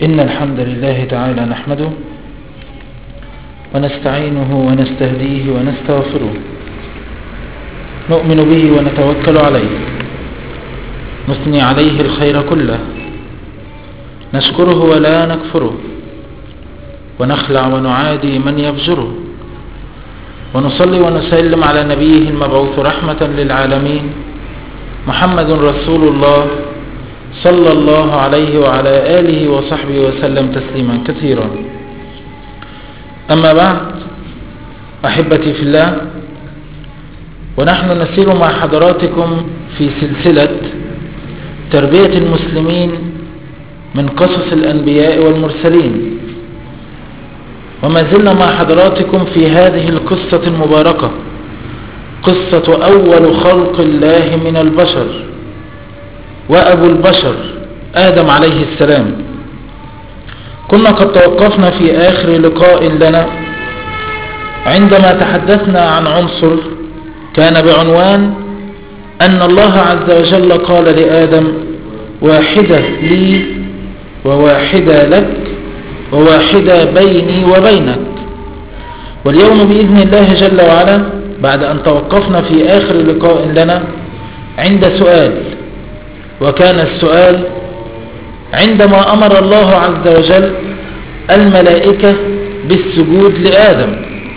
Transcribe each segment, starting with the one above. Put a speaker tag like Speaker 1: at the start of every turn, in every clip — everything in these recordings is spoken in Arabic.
Speaker 1: إن الحمد لله تعالى نحمده ونستعينه ونستهديه ونستغفره، نؤمن به ونتوكل عليه، نثني عليه الخير كله، نشكره ولا نكفره، ونخلع ونعادي من يفجره، ونصلي ونسلم على نبيه المبعوث رحمة للعالمين محمد رسول الله صلى الله عليه وعلى آله وصحبه وسلم تسليما كثيرا. أما بعد، أحبتي في الله، ونحن نسير مع حضراتكم في سلسلة تربية المسلمين من قصص الأنبياء والمرسلين، وما زلنا مع حضراتكم في هذه القصة المباركة، قصة أول خلق الله من البشر وأبو البشر آدم عليه السلام. كنا قد توقفنا في آخر لقاء لنا عندما تحدثنا عن عنصر كان بعنوان أن الله عز وجل قال لآدم: واحدة لي وواحدة لك وواحدة بيني وبينك. واليوم بإذن الله جل وعلا، بعد أن توقفنا في آخر لقاء لنا عند سؤال، وكان السؤال عندما أمر الله عز وجل الملائكة بالسجود لآدم،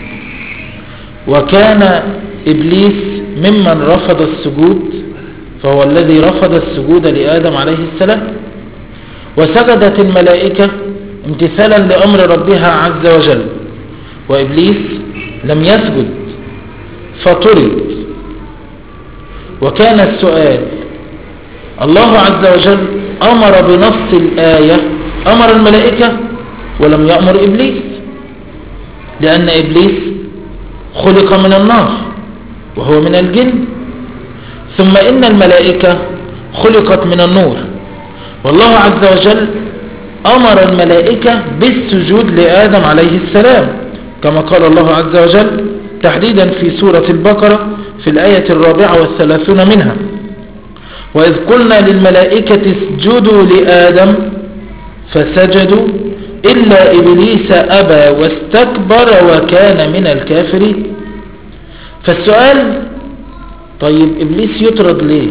Speaker 1: وكان إبليس ممن رفض السجود، فهو الذي رفض السجود لآدم عليه السلام، وسجدت الملائكة امتثالا لأمر ربها عز وجل، وإبليس لم يسجد فطرد. وكان السؤال: الله عز وجل أمر بنص الآية، أمر الملائكة ولم يأمر إبليس، لأن إبليس خلق من النار وهو من الجن، ثم إن الملائكة خلقت من النور. والله عز وجل أمر الملائكة بالسجود لآدم عليه السلام، كما قال الله عز وجل تحديدا في سورة البقرة في الآية 34 منها: وإذ قلنا للملائكة اسجدوا لآدم فسجدوا إلا إبليس أبى واستكبر وكان من الكافرين. فالسؤال: طيب إبليس يطرد ليه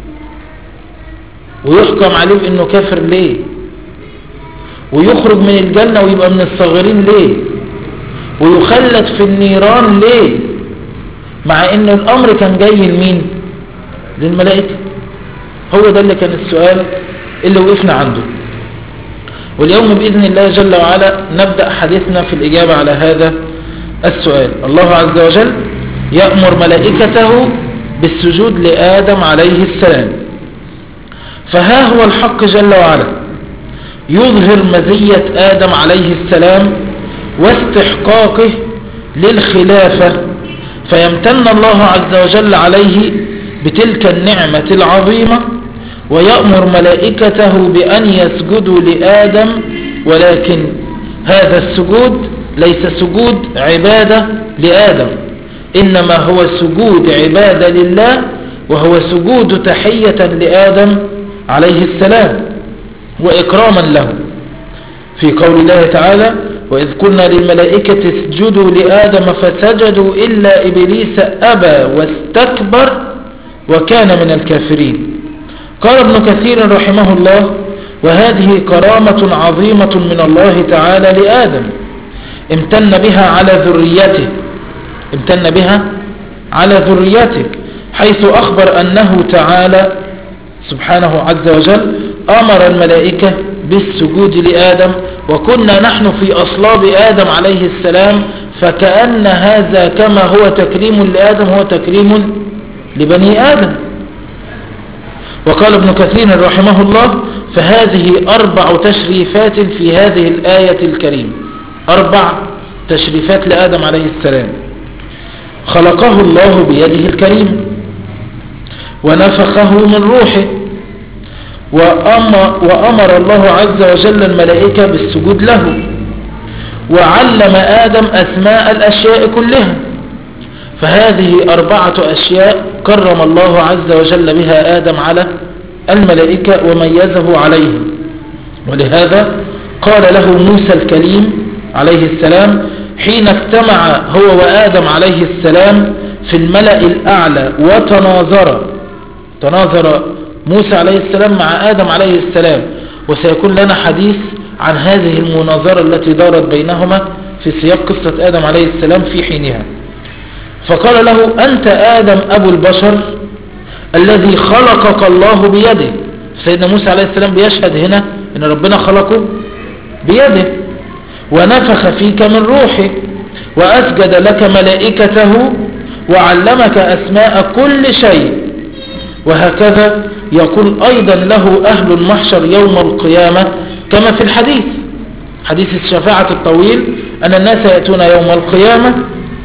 Speaker 1: ويحكم عليه بأنه كافر ليه ويخرج من الجنة ويبقى من الصاغرين ليه ويخلد في النيران ليه، مع ان الامر كان جاي لمين؟ للملائكة. هو ده اللي كان السؤال اللي وقفنا عنده. واليوم بإذن الله جل وعلا نبدأ حديثنا في الإجابة على هذا السؤال. الله عز وجل يأمر ملائكته بالسجود لآدم عليه السلام، فها هو الحق جل وعلا يظهر مزية آدم عليه السلام واستحقاقه للخلافة، فيمتن الله عز وجل عليه بتلك النعمة العظيمة ويأمر ملائكته بأن يسجدوا لآدم، ولكن هذا السجود ليس سجود عبادة لآدم، إنما هو سجود عبادة لله، وهو سجود تحية لآدم عليه السلام وإكراما له، في قول الله تعالى: وإذ قلنا للملائكة اسجدوا لآدم فسجدوا إلا إبليس أبى واستكبر وكان من الكافرين. قال ابن كثير رحمه الله: وهذه كرامة عظيمة من الله تعالى لآدم امتن بها على ذريته، حيث أخبر أنه تعالى سبحانه عز وجل أمر الملائكة بالسجود لآدم، وكنا نحن في أصلاب آدم عليه السلام، فكأن هذا كما هو تكريم لآدم هو تكريم لبني آدم. وقال ابن كثير رحمه الله: فهذه 4 تشريفات في هذه الآية الكريمة، 4 تشريفات لآدم عليه السلام. خلقه الله بيده الكريمة، ونفخه من روحه، وأمر الله عز وجل الملائكة بالسجود له، وعلم آدم أسماء الأشياء كلها. فهذه 4 أشياء كرم الله عز وجل بها آدم على الملائكة وميزه عليهم، ولهذا قال له موسى الكليم عليه السلام حين اجتمع هو وآدم عليه السلام في الملأ الأعلى تناظر موسى عليه السلام مع آدم عليه السلام. وسيكون لنا حديث عن هذه المناظرة التي دارت بينهما في سياق قصة آدم عليه السلام في حينها. فقال له أنت آدم أبو البشر الذي خلقك الله بيده. سيدنا موسى عليه السلام بيشهد هنا أن ربنا خلقه بيده ونفخ فيك من روحه وأسجد لك ملائكته وعلمك أسماء كل شيء. وهكذا يقول أيضا له أهل المحشر يوم القيامة كما في الحديث، حديث الشفاعة الطويل، أن الناس يأتون يوم القيامة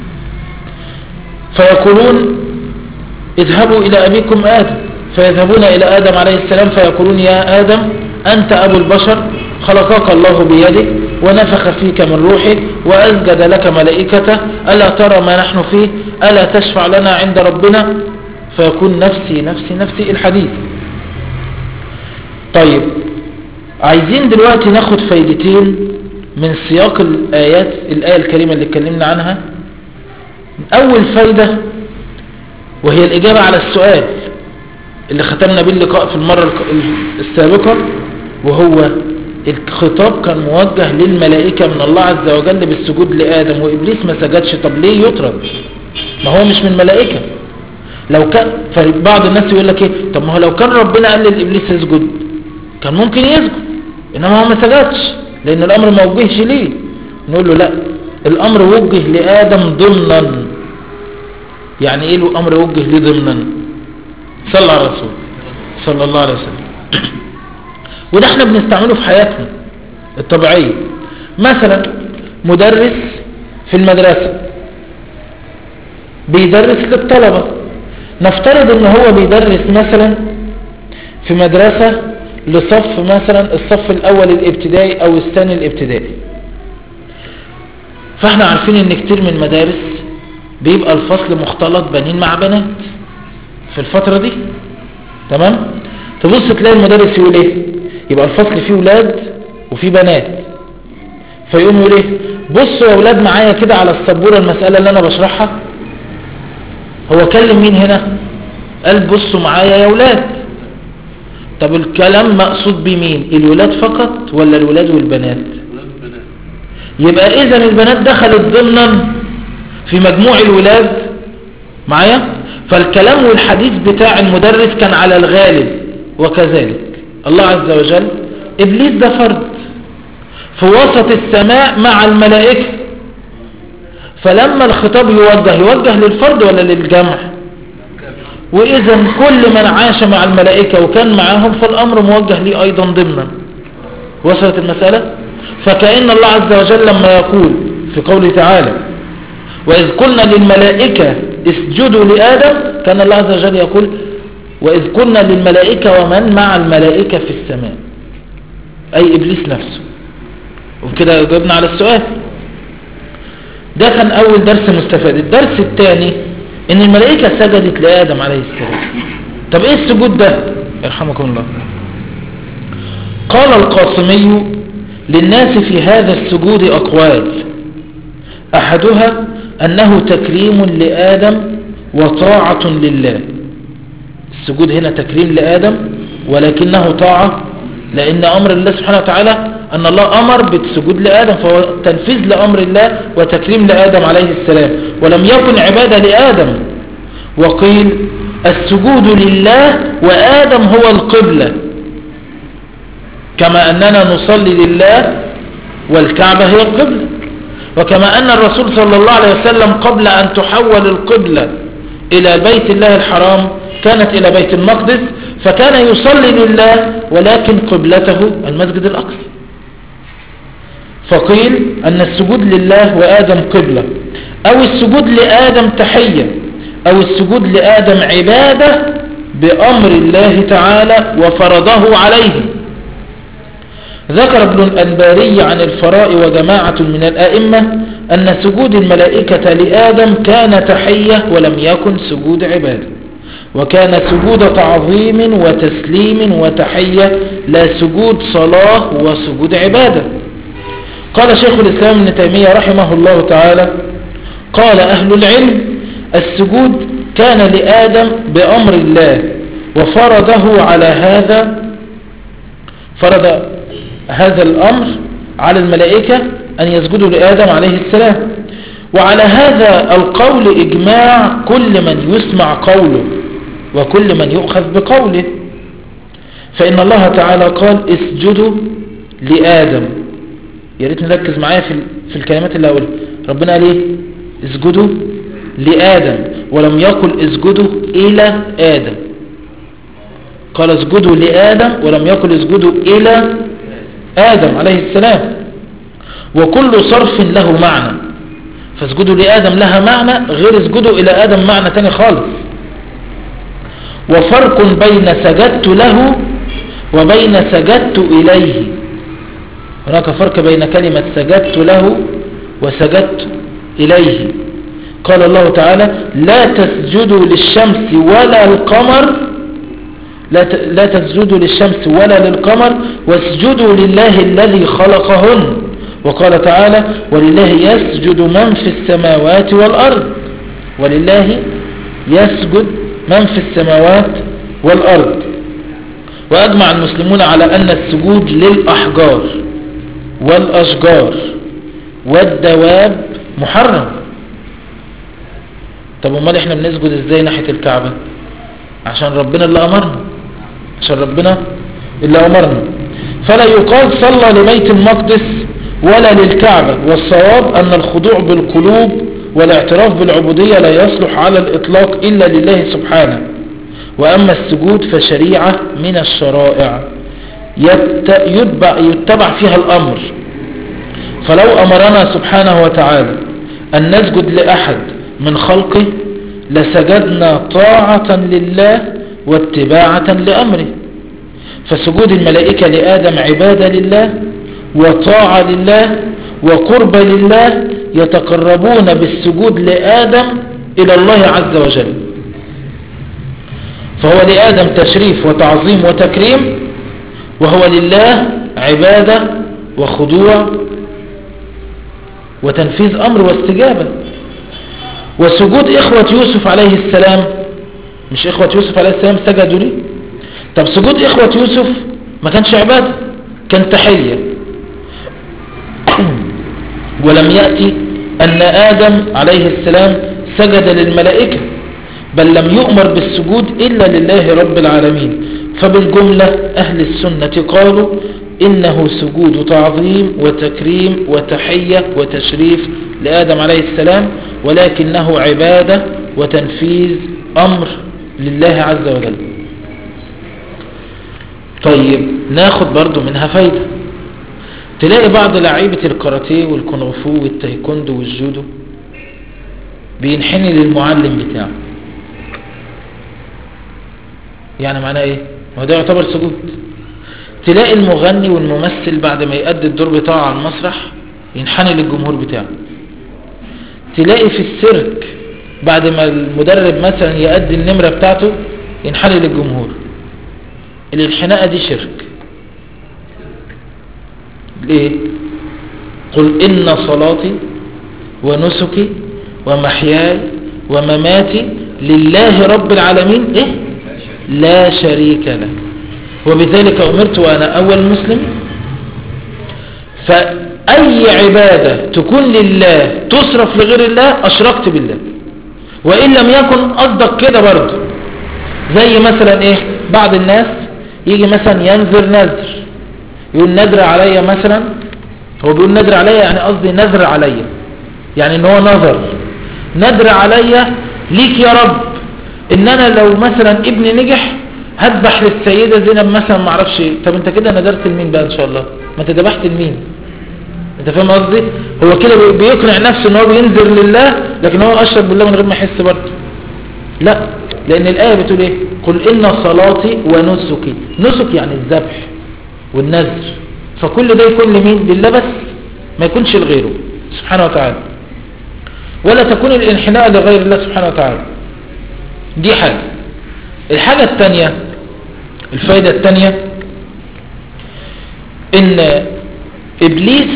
Speaker 1: فيقولون اذهبوا إلى أبيكم آدم، فيذهبون إلى آدم عليه السلام فيقولون يا آدم أنت أبو البشر خلقك الله بيده ونفخ فيك من روحه وأسجد لك ملائكته ألا ترى ما نحن فيه ألا تشفع لنا عند ربنا، فيكون نفسي نفسي نفسي الحديث. طيب عايزين دلوقتي ناخد فايدتين من سياق الآية الكريمة اللي اتكلمنا عنها. أول فايدة وهي الإجابة على السؤال اللي ختمنا به اللقاء في المرة السابقة، وهو الخطاب كان موجه للملائكة من الله عز وجل بالسجود لآدم، وإبليس ما سجدش. طب ليه يطرد؟ ما هو مش من ملائكة. لو كان فبعض الناس يقول لك ايه، طب ما هو لو كان ربنا قال للإبليس يسجد كان ممكن يسجد، إنما هو ما سجدش لأن الأمر ما وجهش ليه. نقول له لا، الأمر وجه لآدم ضمنا. يعني ايه الأمر وجه ليه ضمنا؟ صلى على الرسول صلى الله عليه وسلم. وده احنا بنستعمله في حياتنا الطبيعية. مثلا مدرس في المدرسة بيدرس للطلبة، نفترض ان هو بيدرس مثلا في مدرسة لصف مثلا الصف الاول الابتدائي او الثاني الابتدائي. فاحنا عارفين ان كتير من المدارس بيبقى الفصل مختلط بنين مع بنات في الفترة دي، تمام؟ تبص تلاقي المدرس يقول ايه، يبقى الفصل فيه ولاد وفيه بنات، فيقوم يقول ايه، بصوا يا ولاد معايا كده على السبورة المسألة اللي انا بشرحها. هو كلم مين هنا؟ قال بصوا معايا يا ولاد. طب الكلام مقصود بمين؟ الولاد فقط ولا الولاد والبنات؟ يبقى اذا البنات دخلت ضمنا في مجموع الولاد معايا. فالكلام والحديث بتاع المدرس كان على الغالب. وكذلك الله عز وجل إبليس ده فرد في وسط السماء مع الملائكة، فلما الخطاب يوجه للفرد ولا للجمع؟ وإذا كل من عاش مع الملائكة وكان معاهم فالأمر موجه لي أيضا ضمنا. وصلت المسألة؟ فكأن الله عز وجل لما يقول في قوله تعالى وإذ قلنا للملائكة اسجدوا لآدم، كان الله عز وجل يقول وإذ قلنا للملائكة ومن مع الملائكة في السماء، أي إبليس نفسه. وكده جبنا على السؤال ده. كان أول درس مستفاد. الدرس الثاني إن الملائكة سجدت لآدم عليه السلام. طب إيه السجود ده؟ يرحمكم الله. قال القاسمي للناس في هذا السجود أقوال، أحدها أنه تكريم لآدم وطاعة لله. السجود هنا تكريم لآدم ولكنه طاعة، لأن أمر الله سبحانه وتعالى أن الله أمر بالسجود لآدم، فهو تنفيذ لأمر الله وتكريم لآدم عليه السلام، ولم يكن عبادة لآدم. وقيل السجود لله وآدم هو القبلة، كما أننا نصلي لله والكعبة هي القبلة، وكما أن الرسول صلى الله عليه وسلم قبل أن تحول القبلة إلى بيت الله الحرام كانت إلى بيت المقدس، فكان يصلي لله ولكن قبلته المسجد الأقصى. فقيل أن السجود لله وآدم قبلة، أو السجود لآدم تحية، أو السجود لآدم عبادة بأمر الله تعالى وفرضه عليه. ذكر ابن الأنباري عن الفراء وجماعة من الأئمة أن سجود الملائكة لآدم كان تحية ولم يكن سجود عبادة، وكان سجود تعظيم وتسليم وتحية، لا سجود صلاة وسجود عبادة. قال شيخ الإسلام ابن تيمية رحمه الله تعالى: قال أهل العلم: السجود كان لآدم بأمر الله، وفرضه على فرض هذا الأمر على الملائكة أن يسجدوا لآدم عليه السلام. وعلى هذا القول إجماع كل من يسمع قوله وكل من يؤخذ بقوله، فإن الله تعالى قال: اسجدوا لآدم. يا ريت نركز معايا في الكلمات اللي هقولها. ربنا قال ايه؟ اسجدوا لآدم، ولم يقل اسجدوا إلى آدم. قال اسجدوا لآدم ولم يقل اسجدوا إلى آدم عليه السلام. وكل صرف له معنى، فاسجدوا لآدم لها معنى غير اسجدوا إلى آدم معنى تاني خالص. وفرق بين سجدت له وبين سجدت إليه. هناك فرق بين كلمة سجدت له وسجدت إليه. قال الله تعالى: لا تسجدوا للشمس ولا القمر، لا تسجدوا للشمس ولا للقمر واسجدوا لله الذي خلقهن. وقال تعالى: ولله يسجد من في السماوات والأرض. ولله يسجد من في السماوات والأرض. وأجمع المسلمون على أن السجود للأحجار والأشجار والدواب محرم. طب امال احنا بنسجد ازاي ناحية الكعبة؟ عشان ربنا اللي أمرنا. فلا يقال صلى لبيت المقدس ولا للكعبة. والصواب أن الخضوع بالقلوب والاعتراف بالعبودية لا يصلح على الإطلاق إلا لله سبحانه. وأما السجود فشريعة من الشرائع يتبع فيها الأمر. فلو أمرنا سبحانه وتعالى أن نسجد لأحد من خلقه لسجدنا طاعة لله واتباعة لأمره. فسجود الملائكة لآدم عبادة لله وطاعة لله وقرب لله، يتقربون بالسجود لآدم إلى الله عز وجل. فهو لآدم تشريف وتعظيم وتكريم، وهو لله عبادة وخضوع وتنفيذ أمر واستجابة. وسجود إخوة يوسف عليه السلام، مش إخوة يوسف عليه السلام سجدوا لي؟ طب سجود إخوة يوسف ما كانش عبادة، كان تحية. ولم يأتي أن آدم عليه السلام سجد للملائكة، بل لم يؤمر بالسجود إلا لله رب العالمين. فبالجملة أهل السنة قالوا إنه سجود تعظيم وتكريم وتحية وتشريف لآدم عليه السلام، ولكنه عبادة وتنفيذ أمر لله عز وجل. طيب ناخد برضو منها فايدة. تلاقي بعض لعيبة الكاراتيه والكونغفو والتايكوندو والجودو بينحني للمعلم بتاعه. يعني معناه ايه؟ ما ده يعتبر سجود. تلاقي المغني والممثل بعد ما يؤدي الدور بتاعه على المسرح ينحني للجمهور بتاعه. تلاقي في السيرك بعد ما المدرب مثلا يؤدي النمرة بتاعته ينحني للجمهور. الانحناء دي شرك. ليه؟ قل إن صلاتي ونسكي ومحياي ومماتي لله رب العالمين إيه؟ لا شريك له وبذلك أمرت وأنا أول مسلم. فأي عبادة تكون لله تصرف لغير الله أشركت بالله، وإن لم يكن قصدك كده برضه. زي مثلا إيه؟ بعض الناس يجي مثلا ينذر نذر، يقول نذر عليا مثلا، هو بيقول نذر عليا يعني قصدي نذر عليا، يعني ان هو نذر عليا ليك يا رب ان انا لو مثلا ابني نجح هذبح للسيدة زينب مثلا ما اعرفش ايه. طب انت كده نذرت لمين بقى ان شاء الله؟ ما انت ذبحت لمين؟ انت فاهم قصدي؟ هو كده بيقنع نفسه ان هو بينذر لله، لكن هو اشرك بالله من غير ما يحس برضه. لا، لان الايه بتقول ايه؟ قل ان صلاتي ونسكي. نسك يعني الذبح والنذر، فكل ده يكون لمين؟ لله بس، ما يكونش لغيره سبحانه وتعالى، ولا تكون الانحناء لغير الله سبحانه وتعالى. دي حاجة. الحاجة الثانية، الفائدة الثانية، ان ابليس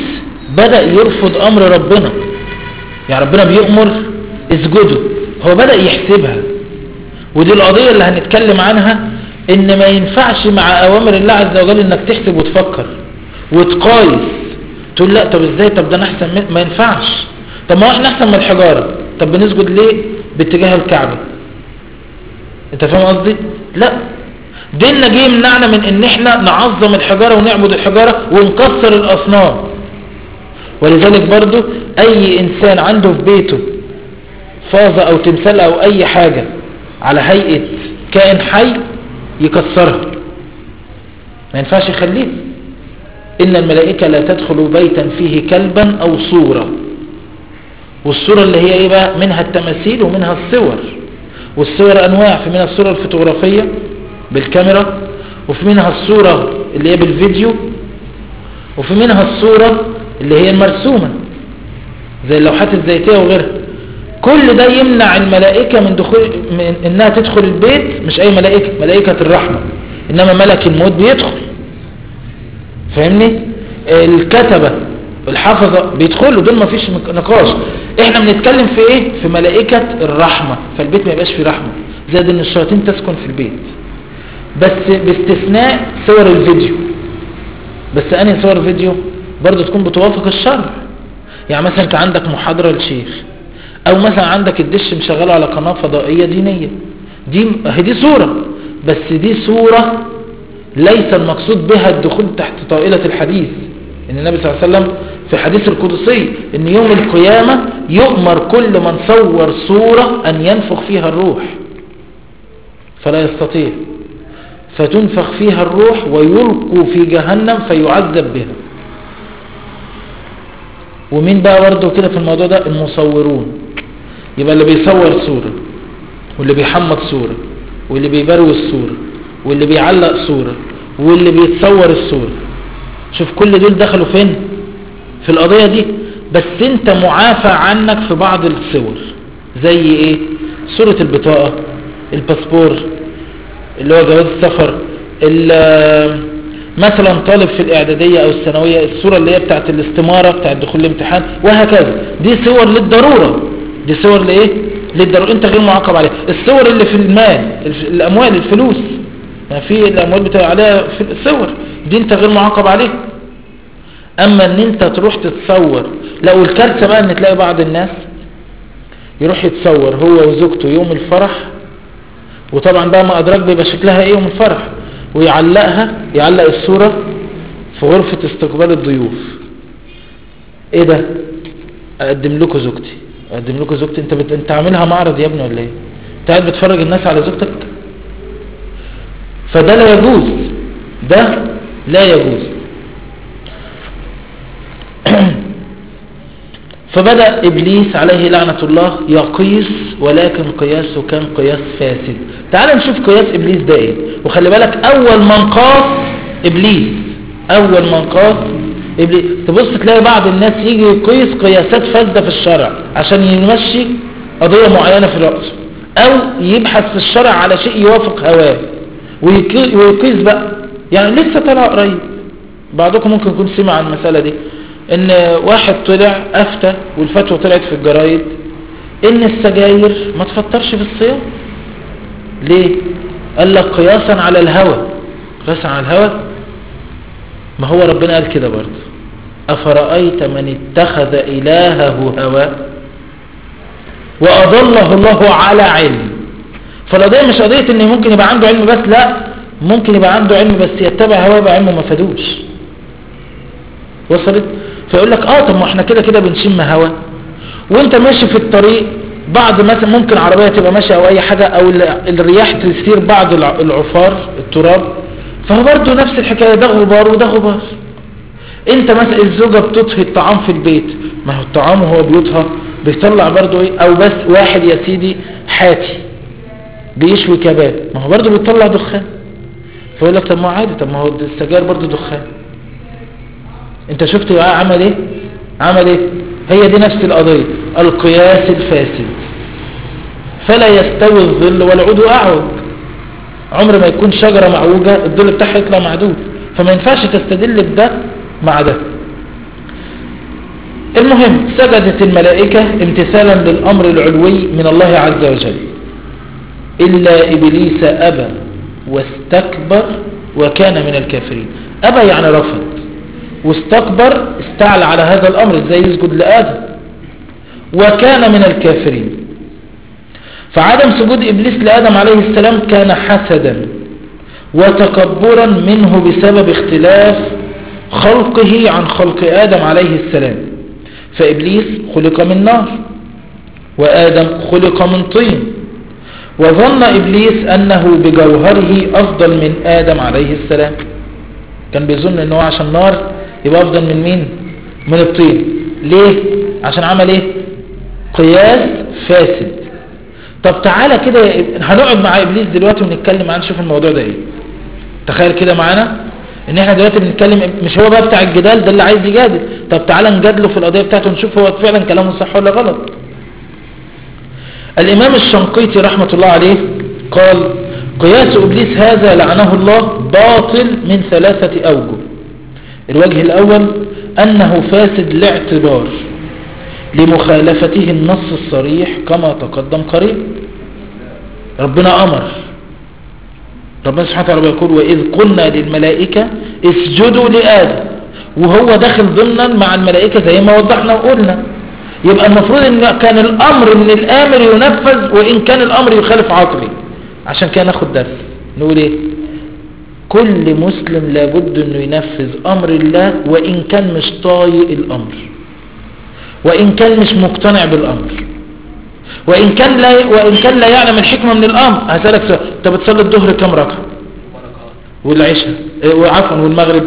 Speaker 1: بدأ يرفض امر ربنا. يعني ربنا بيأمر اسجدوا، هو بدأ يحسبها. ودي القضية اللي هنتكلم عنها، ان ما ينفعش مع اوامر الله عز وجل انك تحسب وتفكر وتقايس تقول لا طب ازاي، طب ده انا احسن ما ينفعش. طب ما احنا احسن من الحجارة، طب بنسجد ليه باتجاه الكعبة؟ انت فاهم قصدي؟ لا، ديننا جه يمنعنا من ان احنا نعظم الحجارة ونعبد الحجارة ونكسر الاصنام. ولذلك برضو اي انسان عنده في بيته فازة او تمثال او اي حاجة على هيئة كائن حي يكسرها، ما ينفعش يخليه. ان الملائكة لا تدخل بيتا فيه كلبا او صورة. والصورة اللي هي ايه بقى؟ منها التماثيل ومنها الصور. والصور انواع، في منها الصورة الفوتوغرافية بالكاميرا، وفي منها الصورة اللي هي بالفيديو، وفي منها الصورة اللي هي المرسومة زي اللوحات الزيتية وغيرها. كل ده يمنع الملائكة من دخول، من انها تدخل البيت. مش اي ملائكة، ملائكة الرحمة، انما ملك الموت بيدخل. فاهمني؟ الكتبة الحفظة بيدخلوا، دول ما فيش نقاش. احنا بنتكلم في ايه؟ في ملائكة الرحمة. فالبيت ما يبقاش فيه رحمة، زائد ان الشياطين تسكن في البيت، بس باستثناء صور الفيديو. بس انهي صور فيديو؟ برضو تكون بتوافق الشرع. يعني مثلا انت عندك محاضرة للشيخ، او مثلا عندك الدش مشغله على قناة فضائية دينية، دي صورة، بس دي صورة ليس المقصود بها الدخول تحت طائلة الحديث. ان النبي صلى الله عليه وسلم في حديث القدسي ان يوم القيامة يؤمر كل من صور صورة ان ينفخ فيها الروح فلا يستطيع، فتنفخ فيها الروح ويلقوا في جهنم فيعذب بها. ومين بقى برضه كده في الموضوع ده؟ المصورون. يبقى اللي بيصور صورة، واللي بيحمض صورة، واللي بيبروز صورة، واللي بيعلق صورة، واللي بيتصور الصورة. شوف كل دول دخلوا فين في القضية دي. بس انت معافى عنك في بعض الصور، زي ايه؟ صورة البطاقة، الباسبور اللي هو جواز السفر، مثلا طالب في الاعدادية او الثانوية الصورة اللي هي بتاعت الاستمارة بتاعت دخول الامتحان وهكذا. دي صور للضرورة، دي صور لايه؟ للضرورة، انت غير معاقب عليها. الصور اللي في المال، الاموال، الفلوس، يعني في الاموال بتاع عليها في الصور دي انت غير معاقب عليها. اما ان انت تروح تتصور، لو الكارثة بقى ان تلاقي بعض الناس يروح يتصور هو وزوجته يوم الفرح، وطبعا بقى ما ادراك بيبقى شكلها ايه يوم الفرح، يعلق الصورة في غرفة استقبال الضيوف. ايه ده؟ اقدم لكم زوجتي، اقدم لكم زوجتي. انت عاملها معرض يا ابني ولا ايه؟ انت قاعد بتفرج الناس على زوجتك؟ فده لا يجوز، ده لا يجوز. فبدأ إبليس عليه لعنة الله يقيس، ولكن قياسه كان قياس فاسد. تعال نشوف قياس إبليس ده ايه. وخلي بالك أول من قاس إبليس، أول من قاس إبليس. تبص تلاقي بعض الناس يجي يقيس قياسات فاسدة في الشرع عشان يمشي قضية معينة في رأسه، أو يبحث في الشرع على شيء يوافق هواه ويقيس بقى. يعني لسه طلع قريب، بعضكم ممكن يكون سمع عن المسألة دي، ان واحد طلع افتى والفتوى طلعت في الجرايد ان السجاير ما تفطرش في الصيام. ليه؟ قال لك قياسا على الهوى. قياسا على الهوى؟ ما هو ربنا قال كده برضه، افرأيت من اتخذ الهه هواه واضله الله على علم. فالقضية مش قضية ان ممكن يبقى عنده علم بس، لا، ممكن يبقى عنده علم بس يتبع هواه يبقى علمه ما فادوش. وصلت؟ فيقول لك طب ما احنا كده بنشم هوا، وانت ماشي في الطريق بعض مثلا ممكن عربية تبقى ماشية او اي حاجة، او الرياح تثير بعض العفار التراب، فهو برضه نفس الحكاية، ده غبار وده غبار. انت مثلا الزوجة بتطهي الطعام في البيت، ما هو الطعام وهو بيطهى بيطلع برضه ايه؟ او بس واحد يا سيدي حاتي بيشوي كباب، ما هو برضه بيطلع دخان. فيقول لك طب ما عادي، طب ما هو السجاير برضه دخان. انت شفت بقى عمل ايه؟ هي دي نفس القضية، القياس الفاسد. فلا يستوي الظل والعود اعوج. عمر ما يكون شجرة معوجة الظل بتاعها يطلع معدود، فما ينفعش تستدل بده مع ده. المهم سجدت الملائكة امتثالا للأمر العلوي من الله عز وجل، إلا إبليس أبى واستكبر وكان من الكافرين. أبى يعني رفض، واستكبر استعلى على هذا الأمر، ازاي يسجد لآدم، وكان من الكافرين. فعدم سجود إبليس لآدم عليه السلام كان حسدا وتكبرا منه بسبب اختلاف خلقه عن خلق آدم عليه السلام، فإبليس خلق من نار وآدم خلق من طين، وظن إبليس أنه بجوهره أفضل من آدم عليه السلام، كان بيظن أنه عشان نار يبقى أفضل من مين؟ من الطين. ليه؟ عشان عمل إيه؟ قياس فاسد. طب تعالى كده هنقعد مع إبليس دلوقتي ونتكلم معاه نشوف الموضوع ده إيه. تخيل كده معانا ان احنا دلوقتي بنتكلم، مش هو بقى بتاع الجدال ده اللي عايز يجادل، طب تعالى نجادله في القضية بتاعته نشوف هو فعلا كلامه صح ولا غلط. الامام الشنقيطي رحمة الله عليه قال: قياس ابليس هذا لعنه الله باطل من 3 اوجه. الوجه الاول انه فاسد لاعتبار لمخالفته النص الصريح كما تقدم قريب. ربنا امر، ربنا سبحانه وتعالى يقول: وإذ قلنا للملائكة اسجدوا لآدم، وهو داخل ضمنا مع الملائكة زي ما وضحنا وقلنا. يبقى المفروض ان كان الامر من الامر ينفذ وان كان الامر يخالف عقلي. عشان كده ناخد درس نقول ايه؟ كل مسلم لابد انه ينفذ امر الله وان كان مش طايق الامر، وان كان مش مقتنع بالامر، وإن كان لا يعلم الحكمة من الأمر. هسألك سؤال: أنت بتصلي الظهر كم ركعة؟ والعشاء وعفوا والمغرب؟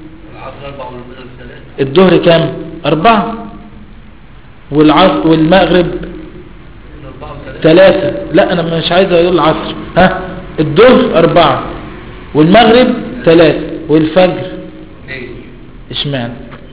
Speaker 1: الظهر كم؟ 4. والمغرب 3. لا أنا مش عايز أقول العصر. ها، الظهر 4 والمغرب 3 والفجر اشمعنى؟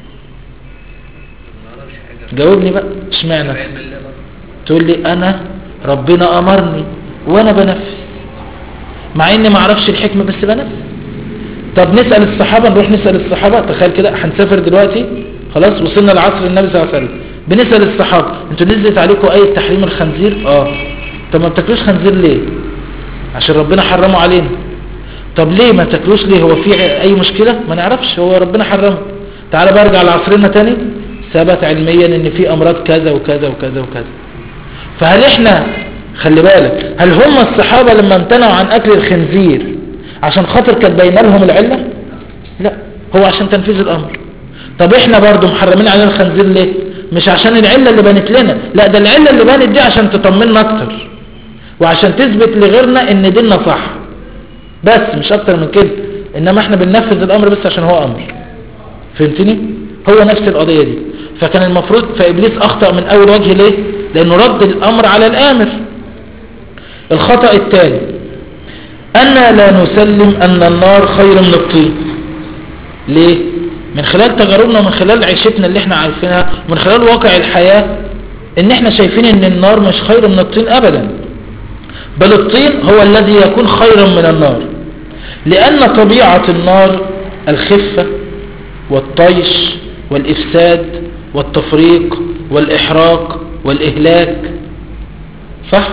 Speaker 1: جاوبني بقى، اشمعنى؟ تقول لي انا ربنا امرني وانا بنفذ، مع اني ما اعرفش الحكمة بس بنفذ. طب نسأل الصحابة، نروح نسأل الصحابة. تخيل كده هنسافر دلوقتي، خلاص وصلنا لعصر النبي صلى الله عليه وسلم، بنسأل الصحابة: انتوا نزلت عليكم ايه تحريم الخنزير؟ طب ما بتاكلوش خنزير ليه؟ عشان ربنا حرمه علينا. طب ليه ما تاكلوش ليه؟ هو في اي مشكلة؟ ما نعرفش، هو ربنا حرمه. تعال برجع لعصرنا تاني، ثبت علميا ان في امراض كذا وكذا وكذا وكذا. فهل احنا، خلي بالك، هل هم الصحابة لما امتنعوا عن اكل الخنزير عشان خاطر كانت باينه لهم العلة؟ لا، هو عشان تنفيذ الامر. طب احنا برضو محرمين علينا الخنزير ليه؟ مش عشان العلة اللي بانت لنا، لا، ده العلة اللي بانت دي عشان تطمنا اكتر وعشان تثبت لغيرنا ان ديننا صح، بس مش اكتر من كده. انما احنا بننفذ الامر بس عشان هو امر. فهمتني؟ هو نفس القضية دي. فكان المفروض، فابليس اخطأ من اول وجه. ليه؟ لانه رد الامر على الامر. الخطأ الثاني: أننا لا نسلم أن النار خير من الطين. ليه؟ من خلال تجاربنا ومن خلال عيشتنا اللي احنا عارفينها ومن خلال واقع الحياة، ان احنا شايفين ان النار مش خير من الطين ابدا، بل الطين هو الذي يكون خيرا من النار، لأن طبيعة النار الخفة والطيش والإفساد والتفريق والإحراق والإهلاك، صح؟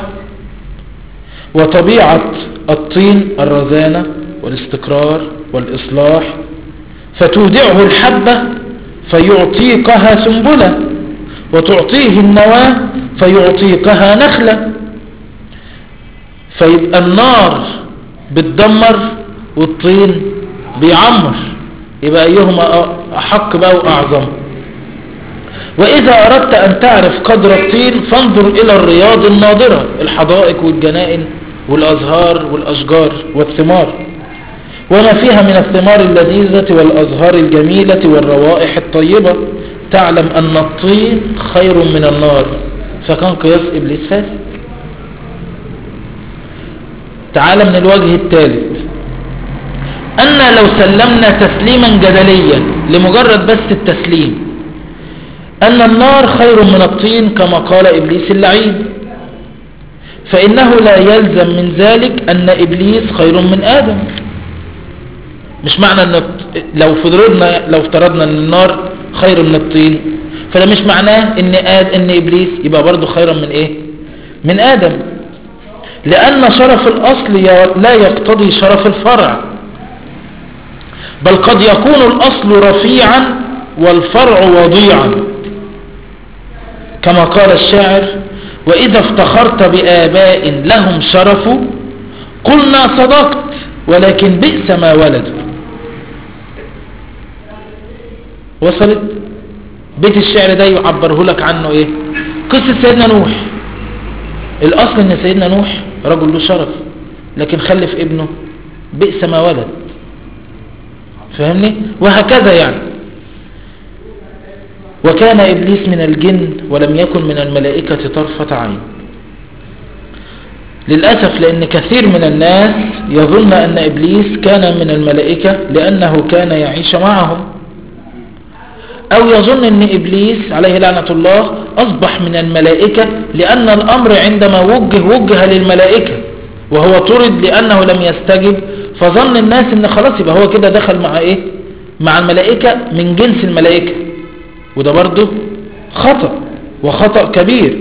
Speaker 1: وطبيعة الطين الرزانة والاستقرار والإصلاح، فتودعه الحبة فيعطيكها سنبلة، وتعطيه النواة فيعطيكها نخلة. فيبقى النار بتدمر والطين بيعمر، يبقى أيهما أحق بقى وأعظم. وإذا أردت أن تعرف قدر الطين فانظر إلى الرياض الناضرة، الحدائق والجنائن والأزهار والأشجار والثمار، وما فيها من الثمار اللذيذة والأزهار الجميلة والروائح الطيبة، تعلم أن الطين خير من النار. فكان قياس إبليس فاسد. تعال من الوجه الثالث: أن لو سلمنا تسليما جدليا لمجرد بس التسليم أن النار خير من الطين كما قال إبليس اللعين، فإنه لا يلزم من ذلك أن إبليس خير من آدم. مش معنى أن لو افترضنا أن النار خير من الطين فده مش معناه ان ابليس يبقى برضو خيرا من ايه؟ من ادم، لان شرف الاصل لا يقتضي شرف الفرع، بل قد يكون الاصل رفيعا والفرع وضيعا، كما قال الشاعر: واذا افتخرت بآباء لهم شرف قلنا صدقت ولكن بئس ما ولدوا. وصلت؟ بيت الشعر ده يعبره لك عنه ايه؟ قصة سيدنا نوح. الاصل ان سيدنا نوح رجل له شرف، لكن خلف ابنه بئس ما ولد. فهمني؟ وهكذا يعني. وكان ابليس من الجن ولم يكن من الملائكة طرفة عين. للأسف لأن كثير من الناس يظن أن إبليس كان من الملائكة لأنه كان يعيش معهم، أو يظن أن إبليس عليه لعنة الله أصبح من الملائكة لأن الأمر عندما وجه للملائكة وهو طرد لأنه لم يستجب، فظن الناس أن خلاص يبقى هو كده دخل مع إيه؟ مع الملائكة من جنس الملائكة. وده برضه خطأ، وخطأ كبير.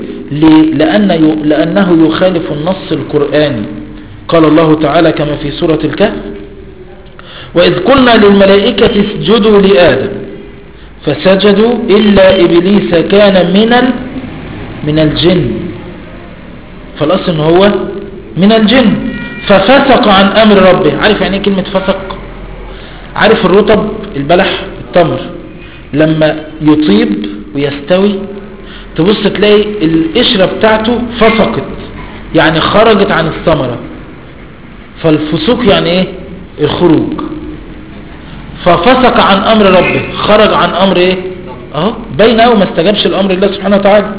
Speaker 1: لأنه يخالف النص القرآني. قال الله تعالى كما في سورة الكهف: وإذ قلنا للملائكة اسجدوا لآدم فسجدوا إلا إبليس كان من الجن. فالأصل إنه هو من الجن ففسق عن أمر ربه. عارف يعني كلمة فسق؟ عارف الرطب، البلح، التمر لما يطيب ويستوي تبص تلاقي القشرة بتاعته فسقت، يعني خرجت عن الثمرة. فالفسوق يعني ايه؟ الخروج. ففسق عن امر ربه، خرج عن امر ايه؟ بين وما استجابش الامر الله سبحانه وتعالى.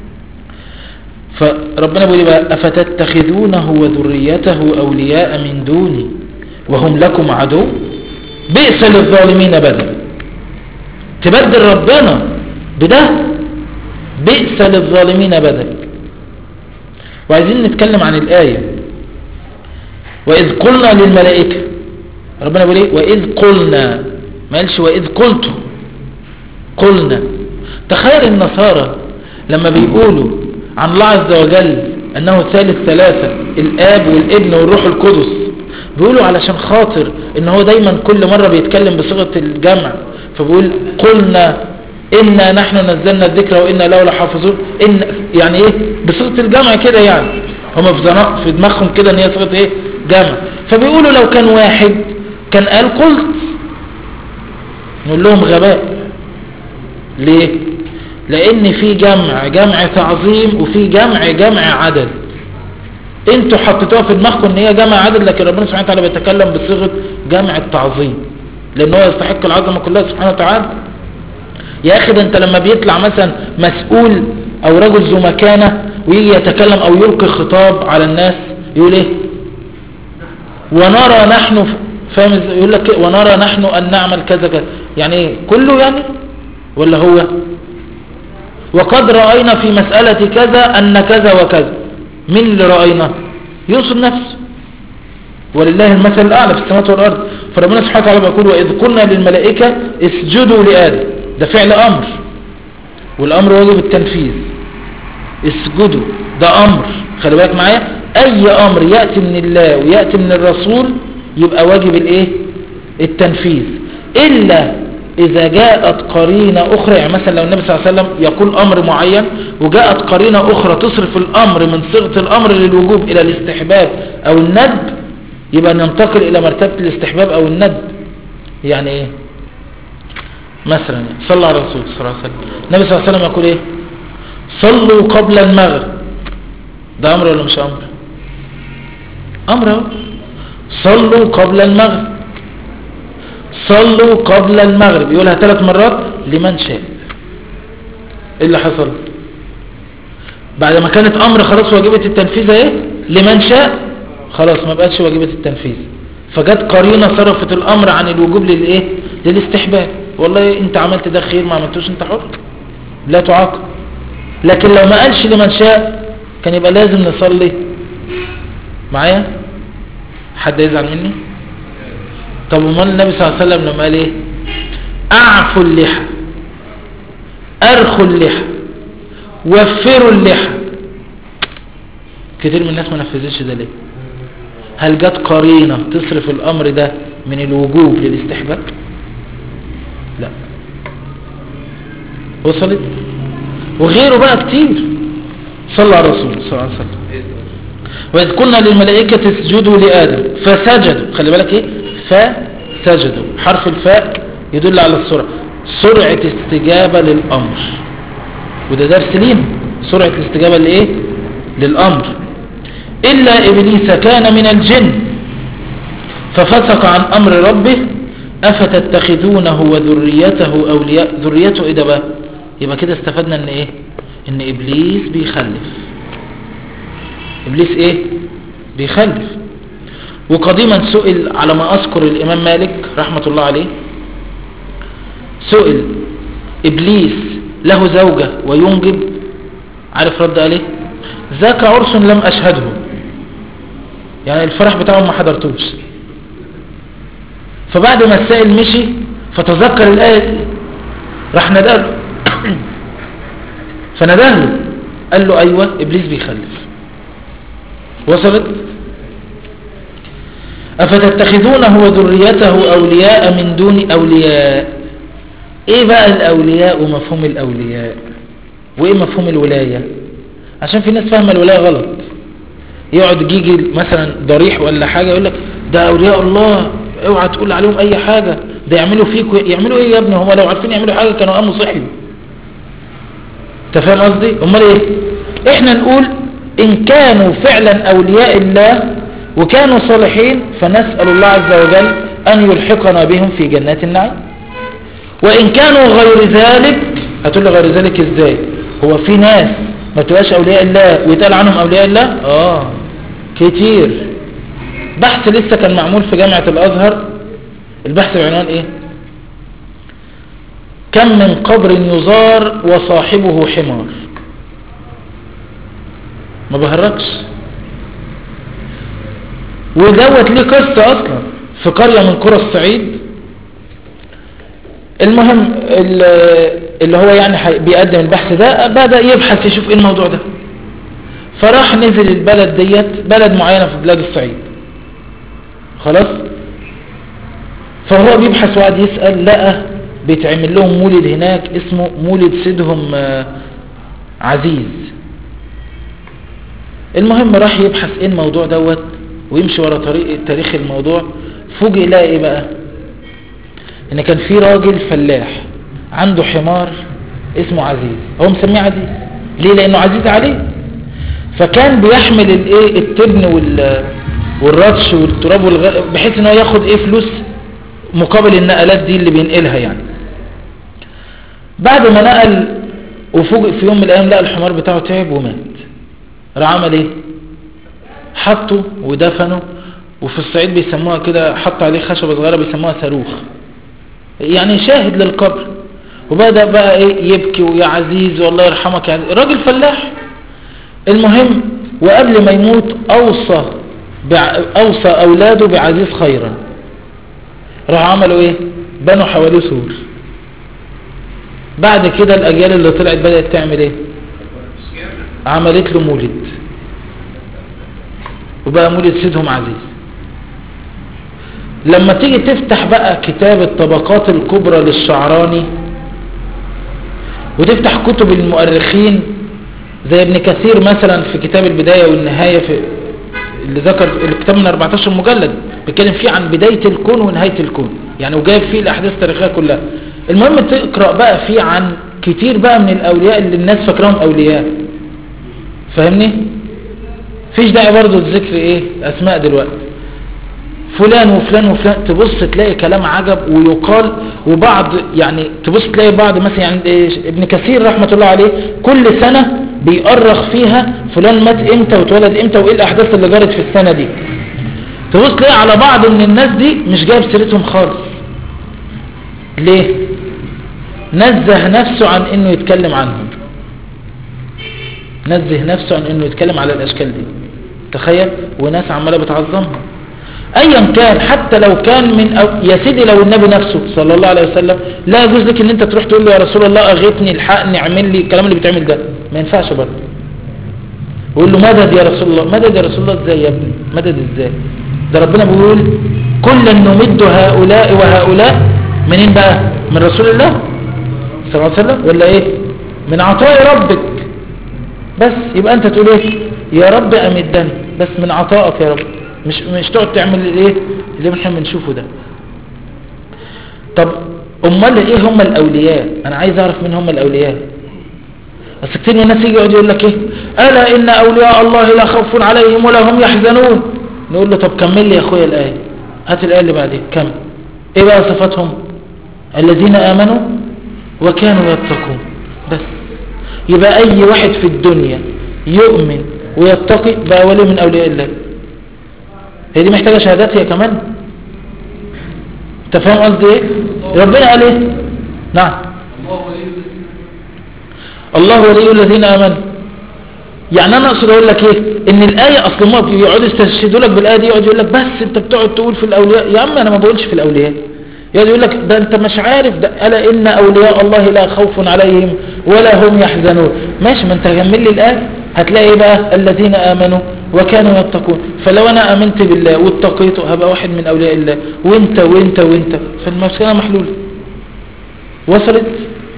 Speaker 1: فربنا بيقول بقى: افتتخذونه وذريته اولياء من دوني وهم لكم عدو بئس للظالمين بدلا. تبدل ربنا بده، بئس للظالمين بدل. وعايزين نتكلم عن الآية: وإذ قلنا للملائكة. ربنا بيقول ايه؟ وإذ قلنا، ما قالش وإذ قلت، قلنا. تخيل النصارى لما بيقولوا عن الله عز وجل أنه ثالث ثلاثة، الآب والابن والروح القدس، بيقولوا علشان خاطر إن هو دايما كل مرة بيتكلم بصيغة الجمع، فبيقول قلنا إنا نحن نزلنا الذكر وإنا له لحافظون. إن يعني إيه؟ بصيغة الجمع كده يعني. هم في دماغهم كده إن هي صيغة إيه؟ جمع. فبيقولوا لو كان واحد كان قال قلت، نقول لهم غباء. ليه؟ لأن في جمع تعظيم وفي جمع عدد. انتوا حطيتوها في دماغكم ان هي جمع عدد، لكن ربنا سبحانه وتعالى بيتكلم بصيغة جمع التعظيم لأنه يستحق العظمة كلها سبحانه وتعالى. يا أخي ده أنت لما بيطلع مثلا مسؤول أو رجل ذو مكانة ويجي يتكلم أو يلقي خطاب على الناس يقول إيه؟ ونرى نحن، فاهم؟ يقول لك إيه؟ ونرى نحن أن نعمل كذا كذا. يعني إيه؟ كله يعني؟ ولا هو؟ وقد رأينا في مسألة كذا أن كذا وكذا. مين اللي رأينا؟ يوصل نفسه، ولله المثل الأعلى في السماوات والأرض. فربنا سبحانه وتعالى بيقول: وإذ قلنا للملائكة اسجدوا لآدم. ده فعل أمر، والأمر واجب التنفيذ. اسجدوا ده أمر، خلي بالك معايا. أي أمر يأتي من الله ويأتي من الرسول يبقى واجب الإيه؟ التنفيذ، إلا إذا جاءت قرينة أخرى. يعني مثلا لو النبي صلى الله عليه وسلم يقول أمر معين وجاءت قرينة أخرى تصرف الأمر من صيغة الأمر للوجوب إلى الاستحباب أو الندب، يبقى ننتقل إلى مرتبة الاستحباب أو الندب. يعني إيه؟ مثلا صلى على الرسول صلى الله عليه وسلم، النبي صلى الله عليه وسلم يقول إيه؟ صلوا قبل المغرب. ده أمر ولا مش أمر؟ أمر. صلوا قبل المغرب، صلوا قبل المغرب. يقولها 3 مرات لمن شاء. إيه اللي حصل بعد ما كانت أمر خلاص واجبة التنفيذ؟ ايه لمن شاء، خلاص ما بقتش واجبة التنفيذ. فجت قرينة صرفت الأمر عن الوجوب للإيه؟ للاستحباب. والله انت عملت ده خير، ما عملتوش انت حر، لا تعاقب. لكن لو ما قالش لمن شاء كان يبقى لازم نصلي. معايا حد يزعل مني؟ طب امال النبي صلى الله عليه وسلم لما قال ايه؟ اعفوا اللحى، ارخوا اللحى، وفروا اللحى. كتير من الناس ما نفذتش ده ليه؟ هل جت قرينة تصرف الامر ده من الوجوب للاستحباب؟ لا. وصلت؟ وغيره بقى كتير. صلى على الرسول صلى الله عليه وسلم. وإذ قلنا للملائكة اسجدوا لآدم فسجدوا. خلي بالك ايه؟ فسجدوا. حرف الفاء يدل على السرعة، سرعة استجابة للأمر، وده درس لينا. سرعة الاستجابة لإيه؟ للأمر. إلا إبليس كان من الجن ففسق عن أمر ربه أفتتخذونه وذريته أولياء. ذريته إيه ده بقى؟ يبقى كده استفدنا إن إيه؟ إن إبليس بيخلف. إبليس إيه؟ بيخلف. وقديما سئل على ما أذكر الإمام مالك رحمة الله عليه، سئل إبليس له زوجة وينجب، عارف رد عليه؟ ذاك عرس لم أشهده. يعني الفرح بتاعهم ما حضرتوش. فبعد ما السائل مشي فتذكر الآية، راح نداله فنداله قال له أيوة إبليس بيخلف. وصلت؟ أفتتخذونه وذريته أولياء من دون أولياء. إيه بقى الأولياء ومفهوم الأولياء وإيه مفهوم الولاية؟ عشان في ناس فاهمة الولاية غلط. يقعد يجي مثلا ضريح ولا حاجة يقول لك ده أولياء الله، اوعى تقول عليهم أي حاجة، ده يعملوا فيك. يعملوا إيه يا ابني؟ هم لو عارفين يعملوا حاجة كانوا قاموا صحيوا. أنت فاهم قصدي؟ أمال إيه؟ إحنا نقول إن كانوا فعلا أولياء الله وكانوا صالحين فنسأل الله عز وجل أن يلحقنا بهم في جنات النعيم. وإن كانوا غير ذلك، هتقول لي غير ذلك إزاي؟ هو في ناس ما تبقاش أولياء الله ويتقال عنهم أولياء الله؟ كتير. بحث لسه كان معمول في جامعة الأزهر، البحث بعنوان إيه؟ كم من قبر يزار وصاحبه حمار. ما بهرجش. ودوت ليه قصة أصلا في قرية من قرى الصعيد. المهم اللي هو يعني بيقدم البحث ده بدأ يبحث يشوف ايه الموضوع ده، فراح نزل البلد ديت، بلد معينة في بلاد الصعيد خلاص. فهو بيبحث وقعد يسأل، لقى بيتعمل لهم مولد هناك اسمه مولد سيدهم عزيز. المهم راح يبحث ايه الموضوع دوت ويمشي ورا طريق تاريخ الموضوع. فوجئ لقى ايه بقى؟ ان كان في راجل فلاح عنده حمار اسمه عزيز. هو مسميه عزيز ليه؟ لانه عزيز عليه. فكان بيحمل الايه التبن والرطش والتراب بحيث انه ياخد ايه فلوس مقابل النقلات دي اللي بينقلها يعني. بعد ما نقل وفوجئ في يوم من الايام لقى الحمار بتاعه تعب ومات. راح عمل ايه؟ حطه ودفنه. وفي الصعيد بيسموها كده، حط عليه خشبة صغيرة بيسموها صاروخ، يعني شاهد للقبر. وبدأ بقى ايه يبكي، ويا عزيز والله يرحمك يا عزيز. راجل فلاح. المهم وقبل ما يموت اوصى اولاده بعزيز خيرا. راح عملوا ايه؟ بنوا حواليه سور. بعد كده الاجيال اللي طلعت بدأت تعمل ايه؟ عملت له مولد، وبقى مولد سيدهم عزيز. لما تيجي تفتح بقى كتاب الطبقات الكبرى للشعراني وتفتح كتب المؤرخين زي ابن كثير مثلا في كتاب البداية والنهاية، في اللي ذكر الكتاب من 14 مجلد بيتكلم فيه عن بداية الكون ونهاية الكون يعني، وجايب فيه الأحداث التاريخية كلها. المهم تقرأ بقى فيه عن كتير بقى من الأولياء اللي الناس فاكرهم أولياء. فاهمني؟ فيش داعي برضو الذكر ايه أسماء دلوقتي، فلان وفلان وفلان. تبص تلاقي كلام عجب ويقال. وبعض يعني تبص تلاقي بعض مثلا يعني ابن كثير رحمة الله عليه كل سنة بيؤرخ فيها فلان مات امتى واتولد امتى وايه الاحداث اللي جرت في السنة دي. تبص تلاقي على بعض من الناس دي مش جايب سيرتهم خالص. ليه؟ نزه نفسه عن انه يتكلم عنهم، نزه نفسه عن انه يتكلم على الاشكال دي. تخيل. وناس عمالة بتعظمها. ايا كان، حتى لو كان من يا سيدي لو النبي نفسه صلى الله عليه وسلم، لا يجوز لك ان انت تروح تقول له يا رسول الله اغثني الحقني اعمل لي الكلام اللي بيتعمل ده، ما ينفعش برضه. ويقول له مدد يا رسول الله، مدد يا رسول الله ازاي يا ابني، مدد ازاي؟ ده ربنا بيقول كلا نمد هؤلاء وهؤلاء منين بقى؟ من رسول الله صلى الله عليه وسلم ولا ايه؟ من عطاء ربك. بس يبقى انت تقول ايه؟ يا رب امدني بس من عطائك يا رب، مش تقعد تعمل الايه اللي احنا بنشوفه ده. طب امال ايه هم الاولياء؟ انا عايز اعرف مين هم الاولياء. بس كتير من الناس يجي يقعد يقول لك ايه؟ الا ان اولياء الله لا خوف عليهم ولا هم يحزنون. نقول له طب كمل لي يا اخويا الايه، هات الايه اللي بعدين كمل. ايه بقى صفاتهم؟ الذين امنوا وكانوا يتقون. بس يبقى اي واحد في الدنيا يؤمن ويتقي بقى ولي من اولياء الله. هي دي محتاجه شهادات هي كمان. انت فاهم قصدي ايه؟ ربنا قال ايه؟ نعم الله ولي الذين امنوا. يعني انا اقصد اقول لك ايه؟ ان الايه اصلا ما بيقعدوا يستشهدوا لك بالايه دي، يقعد يقول لك بس انت بتقعد تقول في الاولياء. يا عم انا ما بقولش في الاولياء، يقعد يقول لك ده انت مش عارف ده الا ان اولياء الله لا خوف عليهم ولا هم يحزنون. ماشي، ما انت كمل لي الايه هتلاقي ايه بقى؟ الذين امنوا وكانوا يتقون. فلو انا امنت بالله واتقيته هبقى واحد من اولياء الله، وانت وانت وانت، فالمسألة محلولة. وصلت؟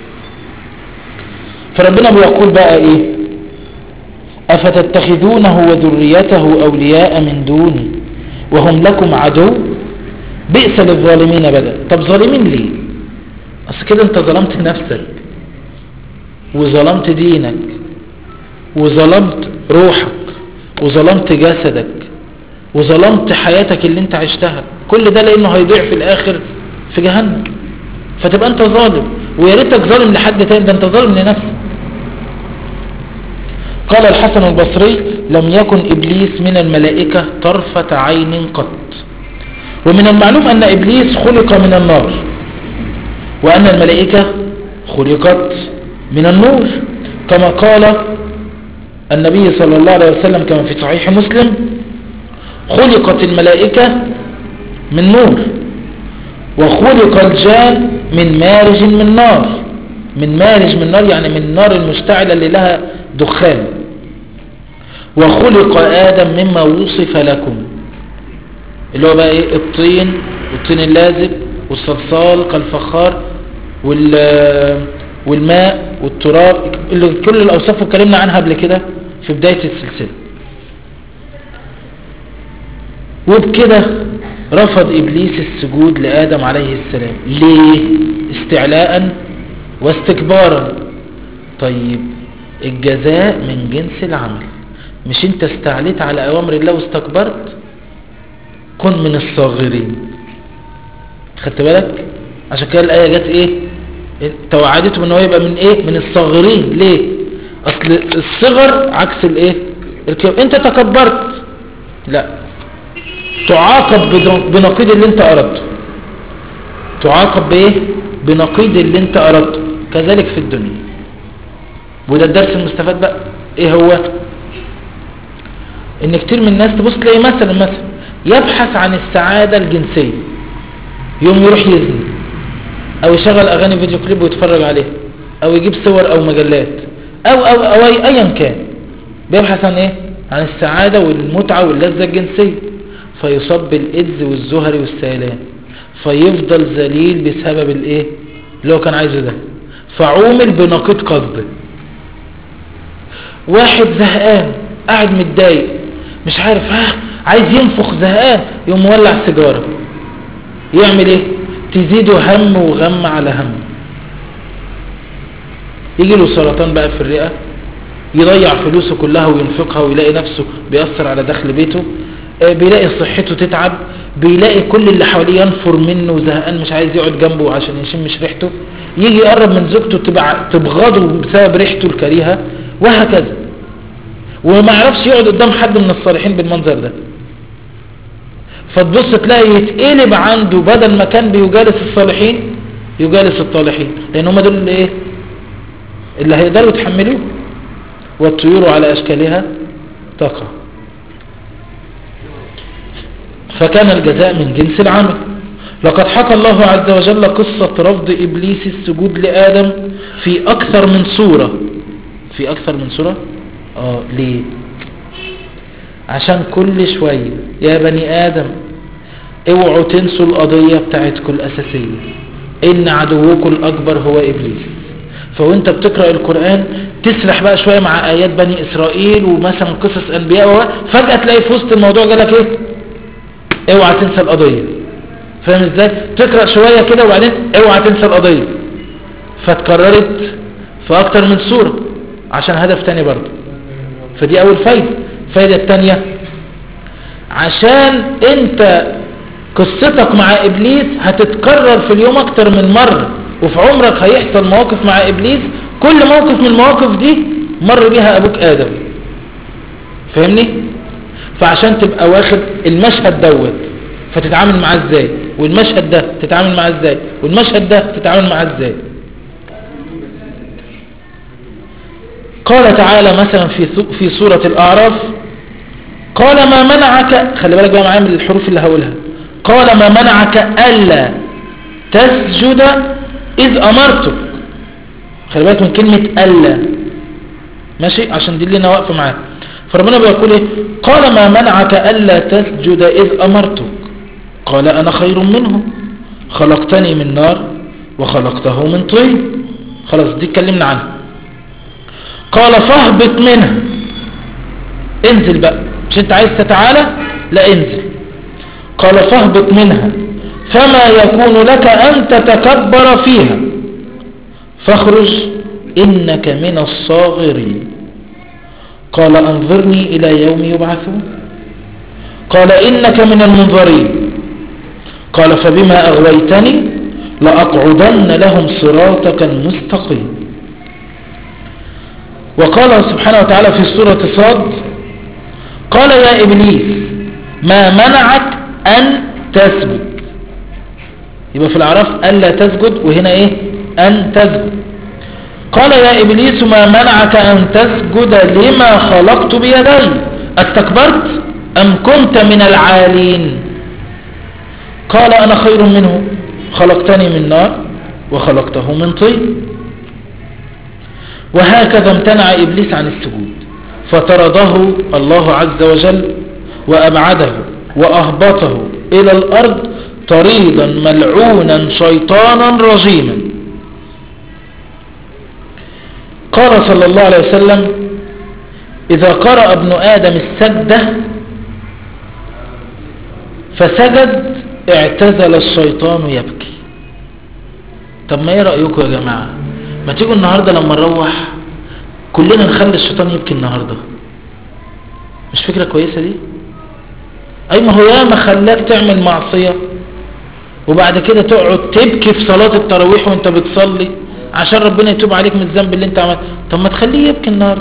Speaker 1: فربنا بيقول بقى ايه؟ افتتخذونه وذريته اولياء من دوني وهم لكم عدو بئس للظالمين بدلا. طب ظالمين ليه؟ اصل كده انت ظلمت نفسك وظلمت دينك وظلمت روحك وظلمت جسدك وظلمت حياتك اللي انت عشتها، كل ده لانه هيضيع في الاخر في جهنم. فتبقى انت ظالم، ويا ريتك ظالم لحد تاني، ده انت ظالم لنفسك. قال الحسن البصري لم يكن ابليس من الملائكة طرفة عين قط. ومن المعلوم ان ابليس خلق من النار وان الملائكة خلقت من النور، كما قال النبي صلى الله عليه وسلم كما في صحيح مسلم خلقت الملائكة من نور وخلق الجان من مارج من نار. من مارج من نار يعني من النار المشتعلة اللي لها دخان. وخلق آدم مما وصف لكم، اللي هو بقى ايه؟ الطين والطين اللازب والصلصال كالفخار والماء والتراب، كل الأوصاف اتكلمنا عنها قبل كده في بداية السلسلة. وبكده رفض إبليس السجود لآدم عليه السلام. ليه؟ استعلاء واستكبارا. طيب الجزاء من جنس العمل، مش انت استعليت على أوامر الله واستكبرت؟ كن من الصاغرين. خدت بالك؟ عشان كده الآية جت ايه؟ توعدتهم انه يبقى من ايه؟ من الصاغرين. ليه؟ اصل الصغر عكس الايه؟ انت تكبرت، لا، تعاقب بنقيض اللي انت اردته. تعاقب بايه؟ بنقيض اللي انت اردته. كذلك في الدنيا. وده الدرس المستفاد بقى ايه هو؟ ان كتير من الناس تبص تلاقي مثلا يبحث عن السعادة الجنسية، يوم يروح يزني او يشغل اغاني فيديو كليب ويتفرج عليها او يجيب صور او مجلات او ايا كان، بيبحث عن ايه؟ عن السعادة والمتعة واللذة الجنسية، فيصاب بالايدز والزهري والسيلان، فيفضل ذليل بسبب الايه اللي هو كان عايزه ده، فعومل بنقيض قصده. واحد زهقان قاعد متضايق مش عارف عايز ينفخ، زهقان، يقوم مولع سيجاره، يعمل ايه؟ تزيده هم وغم على هم، يجي له سرطان بقى في الرئة، يضيع فلوسه كلها وينفقها ويلاقي نفسه بيأثر على دخل بيته، بيلاقي صحته تتعب، بيلاقي كل اللي حواليه ينفر منه زهقان مش عايز يقعد جنبه عشان يشمش ريحته، يجي يقرب من زوجته تبغضه بسبب ريحته الكريهة، وهكذا. وما يعرفش يقعد قدام حد من الصالحين بالمنظر ده. فتبص تلاقي يتقلب عنده، بدل ما كان بيجالس الصالحين يجالس الطالحين، لان هم دول اللي ايه؟ اللي هيقدروا يتحملوه. والطيور على اشكالها تقع. فكان الجزاء من جنس العمل. لقد حكى الله عز وجل قصة رفض إبليس السجود لآدم في أكثر من سورة. في أكثر من سورة؟ ليه؟ عشان كل شوية يا بني آدم اوعوا تنسوا القضية بتاعتكم الأساسية، إن عدوكم الأكبر هو إبليس. فوانت بتقرأ القرآن تسرح بقى شوية مع آيات بني إسرائيل ومثلا قصص أنبياء، فجأة تلاقي في وسط الموضوع جالك إيه؟ اوعى تنسى القضية. فاهم ازاي؟ تقرأ شوية كده وبعدين اوعى تنسى القضية، فتكررت في أكتر من سورة عشان هدف تاني برضه. فدي أول فايدة. الفايدة التانية عشان انت قصتك مع إبليس هتتكرر في اليوم أكتر من مرة، وفي عمرك هيحصل مواقف مع إبليس، كل موقف من المواقف دي مر بيها أبوك آدم. فاهمني؟ فعشان تبقى واخد المشهد دوت فتتعامل معاه ازاي، والمشهد ده تتعامل معاه ازاي، والمشهد ده تتعامل معاه ازاي. قال تعالى مثلا في سورة الأعراف قال ما منعك، خلي بالك بقى معايا من الحروف اللي هقولها، قال ما منعك ألا تسجد إذ أمرتك. خلي بالك من كلمة ألا، ماشي، عشان دي اللي أنا واقفة معاها. فربنا بيقول إيه؟ قال ما منعك ألا تسجد إذ أمرتك قال أنا خير منه خلقتني من نار وخلقته من طين. خلاص دي اتكلمنا عنها. قال فاهبط منها، انزل بقى، مش انت عايز تتعالى؟ لا انزل. قال فاهبط منها فما يكون لك أن تتكبر فيها فاخرج إنك من الصاغرين. قال أنظرني إلى يوم يبعثون قال إنك من المنظرين. قال فبما أغويتني لأقعدن لهم صراطك المستقيم. وقال سبحانه وتعالى في سورة صاد قال يا إبليس ما منعك أن تسجد. يبقى في الأعراف ألا تسجد، وهنا إيه؟ أن تسجد. قال يا إبليس ما منعك أن تسجد لما خلقت بيدي استكبرت أم كنت من العالين؟ قال أنا خير منه خلقتني من نار وخلقته من طين. وهكذا امتنع إبليس عن السجود فطرده الله عز وجل وأبعده وأهبطه إلى الأرض طريدا ملعونا شيطانا رجيما. قال صلى الله عليه وسلم إذا قرأ ابن آدم السجدة فسجد اعتزل الشيطان يبكي. طب ما ايه رأيكم يا جماعة؟ ما تيجوا النهاردة لما نروح كلنا نخلي الشيطان يبكي النهاردة؟ مش فكرة كويسة دي؟ اي ما هو ياما خلاك تعمل معصية وبعد كده تقعد تبكي في صلاة التراويح وانت بتصلي عشان ربنا يتوب عليك من الذنب اللي انت عملته. طب ما تخليه يبكي النهاردة.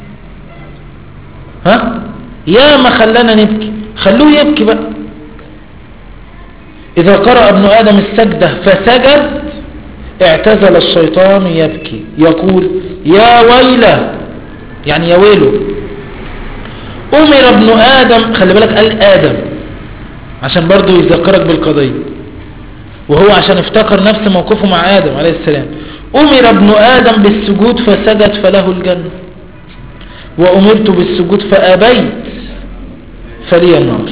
Speaker 1: ياما خلانا نبكي، خلوه يبكي بقى. إذا قرأ ابن آدم السجدة فسجد اعتزل الشيطان يبكي يقول يا ويله، يعني يا ويله. أمر ابن آدم، خلي بالك قال آدم عشان برضو يذكرك بالقضية، وهو عشان افتكر نفس موقفه مع آدم عليه السلام. أمر ابن آدم بالسجود فسجد فله الجنة، وأمرت بالسجود فأبيت فلي النار.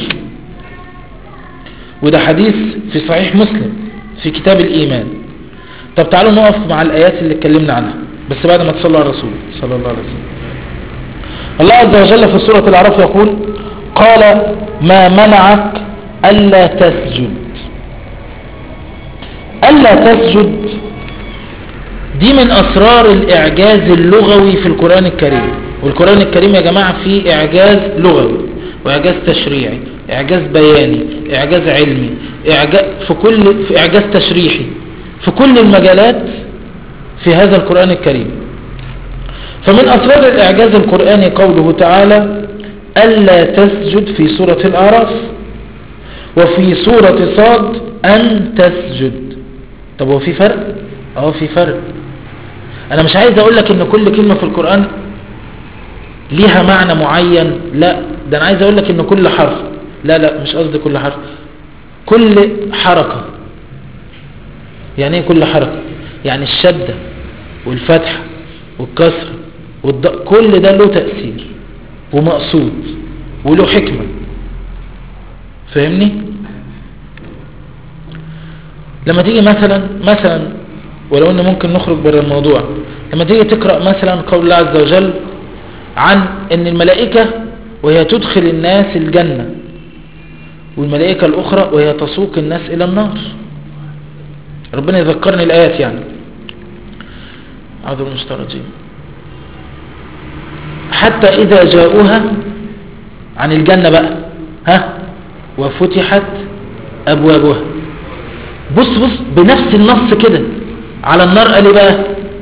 Speaker 1: وده حديث في صحيح مسلم في كتاب الإيمان. طب تعالوا نقف مع الآيات اللي اتكلمنا عنها بس بعد ما تصلوا على الرسول صلى الله عليه وسلم. الله عز وجل في سورة الأعراف يقول قال ما منعك ألا تسجد. ألا تسجد دي من أسرار الإعجاز اللغوي في القرآن الكريم. والقرآن الكريم يا جماعة فيه إعجاز لغوي وإعجاز تشريعي، إعجاز بياني، إعجاز علمي، في إعجاز تشريحي في كل المجالات في هذا القرآن الكريم. فمن أسرار الإعجاز القرآني قوله تعالى ألا تسجد في سورة الأعراف، وفي سورة صاد أن تسجد. طب هو في فرق؟ في فرق. أنا مش عايز أقول لك إن كل كلمة في القرآن ليها معنى معين، لا، ده أنا عايز أقول لك إن كل حرف لا مش قصدي كل حرف، كل حركة. يعني ايه كل حركة؟ يعني الشدة والفتحة والكسرة كل ده له تأثير ومقصود وله حكمة. فاهمني؟ لما تيجي مثلا ولو ان ممكن نخرج بره الموضوع، لما تيجي تقرأ مثلا قول الله عز وجل عن ان الملائكة وهي تدخل الناس الجنة، والملائكة الاخرى وهي تسوق الناس الى النار. ربنا يذكرني الايات يعني. أعوذ بالله من الشيطان الرجيم. حتى اذا جاءوها عن الجنة بقى، وفتحت ابوابها. بص بنفس النص كده على النار قال بقى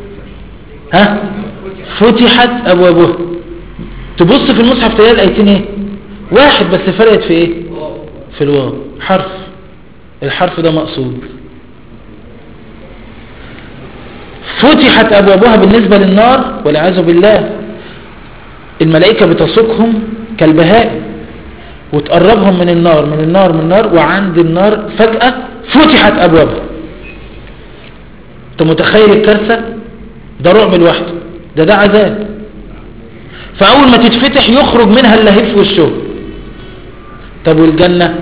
Speaker 1: فتحت ابوابها. تبص في المصحف تلاقي الايتين ايه؟ واحد بس، فرقت في ايه؟ في الواو، حرف. الحرف ده مقصود. فتحت ابوابها بالنسبة للنار والعياذ بالله، الملائكة بتسوقهم كالبهائم وتقربهم من النار، وعند النار فجأة فتحت ابوابها. انت متخيل الكارثة؟ ده رعب لوحده، ده عذاب. فاول ما تتفتح يخرج منها اللهيب والشوك. طب والجنة؟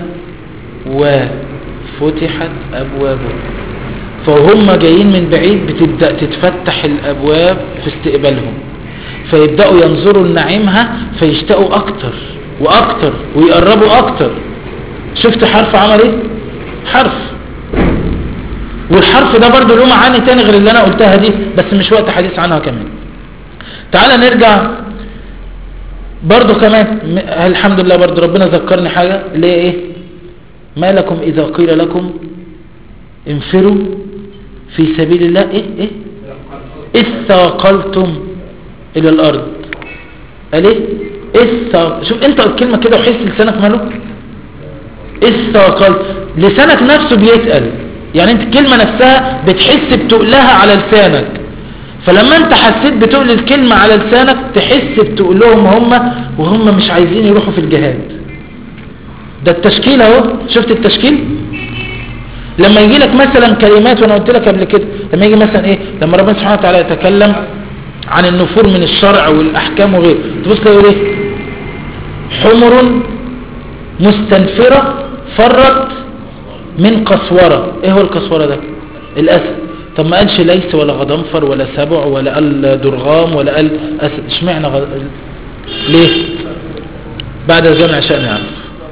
Speaker 1: وفتحت ابوابها، فهم جايين من بعيد بتبدأ تتفتح الابواب في استقبالهم، فيبدأوا ينظروا لنعيمها فيشتاقوا اكتر واكتر ويقربوا اكتر. شفت حرف عمل ايه؟ حرف. والحرف ده برضو له معاني تاني غير اللي انا قلتها دي، بس مش وقت حديث عنها كمان. تعال نرجع برضو كمان. الحمد لله برضو ربنا ذكرني حاجة اللي هي ايه؟ ما لكم اذا قيل لكم انفروا في سبيل الله ايه اثاقلتم الى الارض. قال ايه؟ شوف انت الكلمة كده وحس لسانك ماله اثاقلت. لسانك نفسه بيتقل، يعني انت الكلمة نفسها بتحس بتقلها على لسانك. فلما انت حسيت بتقل الكلمة على لسانك تحس بتقلهم هم وهم مش عايزين يروحوا في الجهاد. ده التشكيل اهو. شفت التشكيل؟ لما يجي لك مثلا كلمات، وانا قلت لك قبل كده لما يجي مثلا ايه، لما ربنا سبحانه وتعالى يتكلم عن النفور من الشرع والاحكام وغيره، تبص تقول ايه؟ حمر مستنفرة فرت من قسورة. ايه هو القسورة ده؟ الاسد. طب ما قالش ليس ولا غضنفر ولا سبع ولا قال درغام ولا قال اسد؟ اشمعنى ليه؟ بعد الزمن عشان نعرف.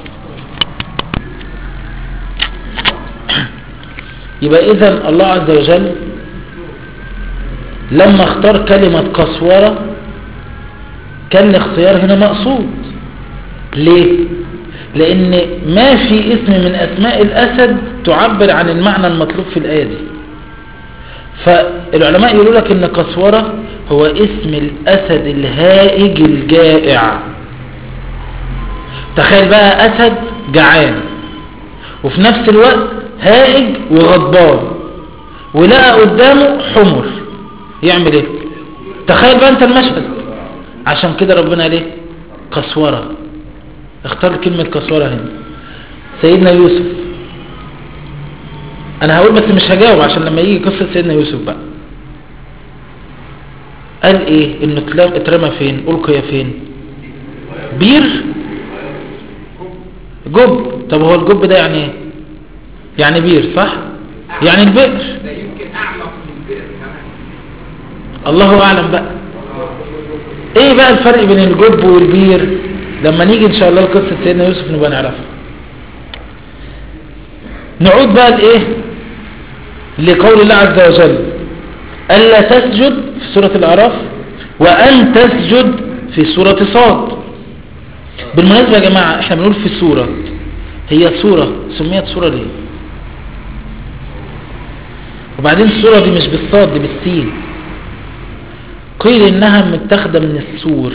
Speaker 1: يبقى اذا الله عز وجل لما اختار كلمة قسورة كان الاختيار هنا مقصود. ليه؟ لان ما في اسم من اسماء الاسد تعبر عن المعنى المطلوب في الايه دي. فالعلماء يقولوا لك ان قسورة هو اسم الاسد الهائج الجائع. تخيل بقى اسد جعان وفي نفس الوقت هائج وغضبان ولقى قدامه حمر، يعمل ايه؟ تخيل بقى انت المشهد. عشان كده ربنا ليه قسورة اختار كلمة قسورة هنا. سيدنا يوسف، انا هقول بس مش هجاوب عشان لما يجي قصة سيدنا يوسف بقى. قال ايه؟ انه اترمى فين؟ ألقي فين؟ بير جب. طب هو الجب ده يعني ايه؟ يعني بير صح؟ يعني البئر.
Speaker 2: ده يمكن اعمق من البئر كمان.
Speaker 1: الله اعلم بقى. ايه بقى الفرق بين الجب والبير؟ لما نيجي ان شاء الله لقصة سيدنا يوسف نبقى نعرفها. نعود بقى لايه؟ لقول الله عز وجل ألا تسجد في سورة الأعراف وأن تسجد في سورة صاد. بالمناسبة يا جماعة احنا بنقول في سورة، هي سورة سميت سورة ليه؟ وبعدين السورة دي مش بالصاد، دي بالسين. قيل انها متاخده من السور،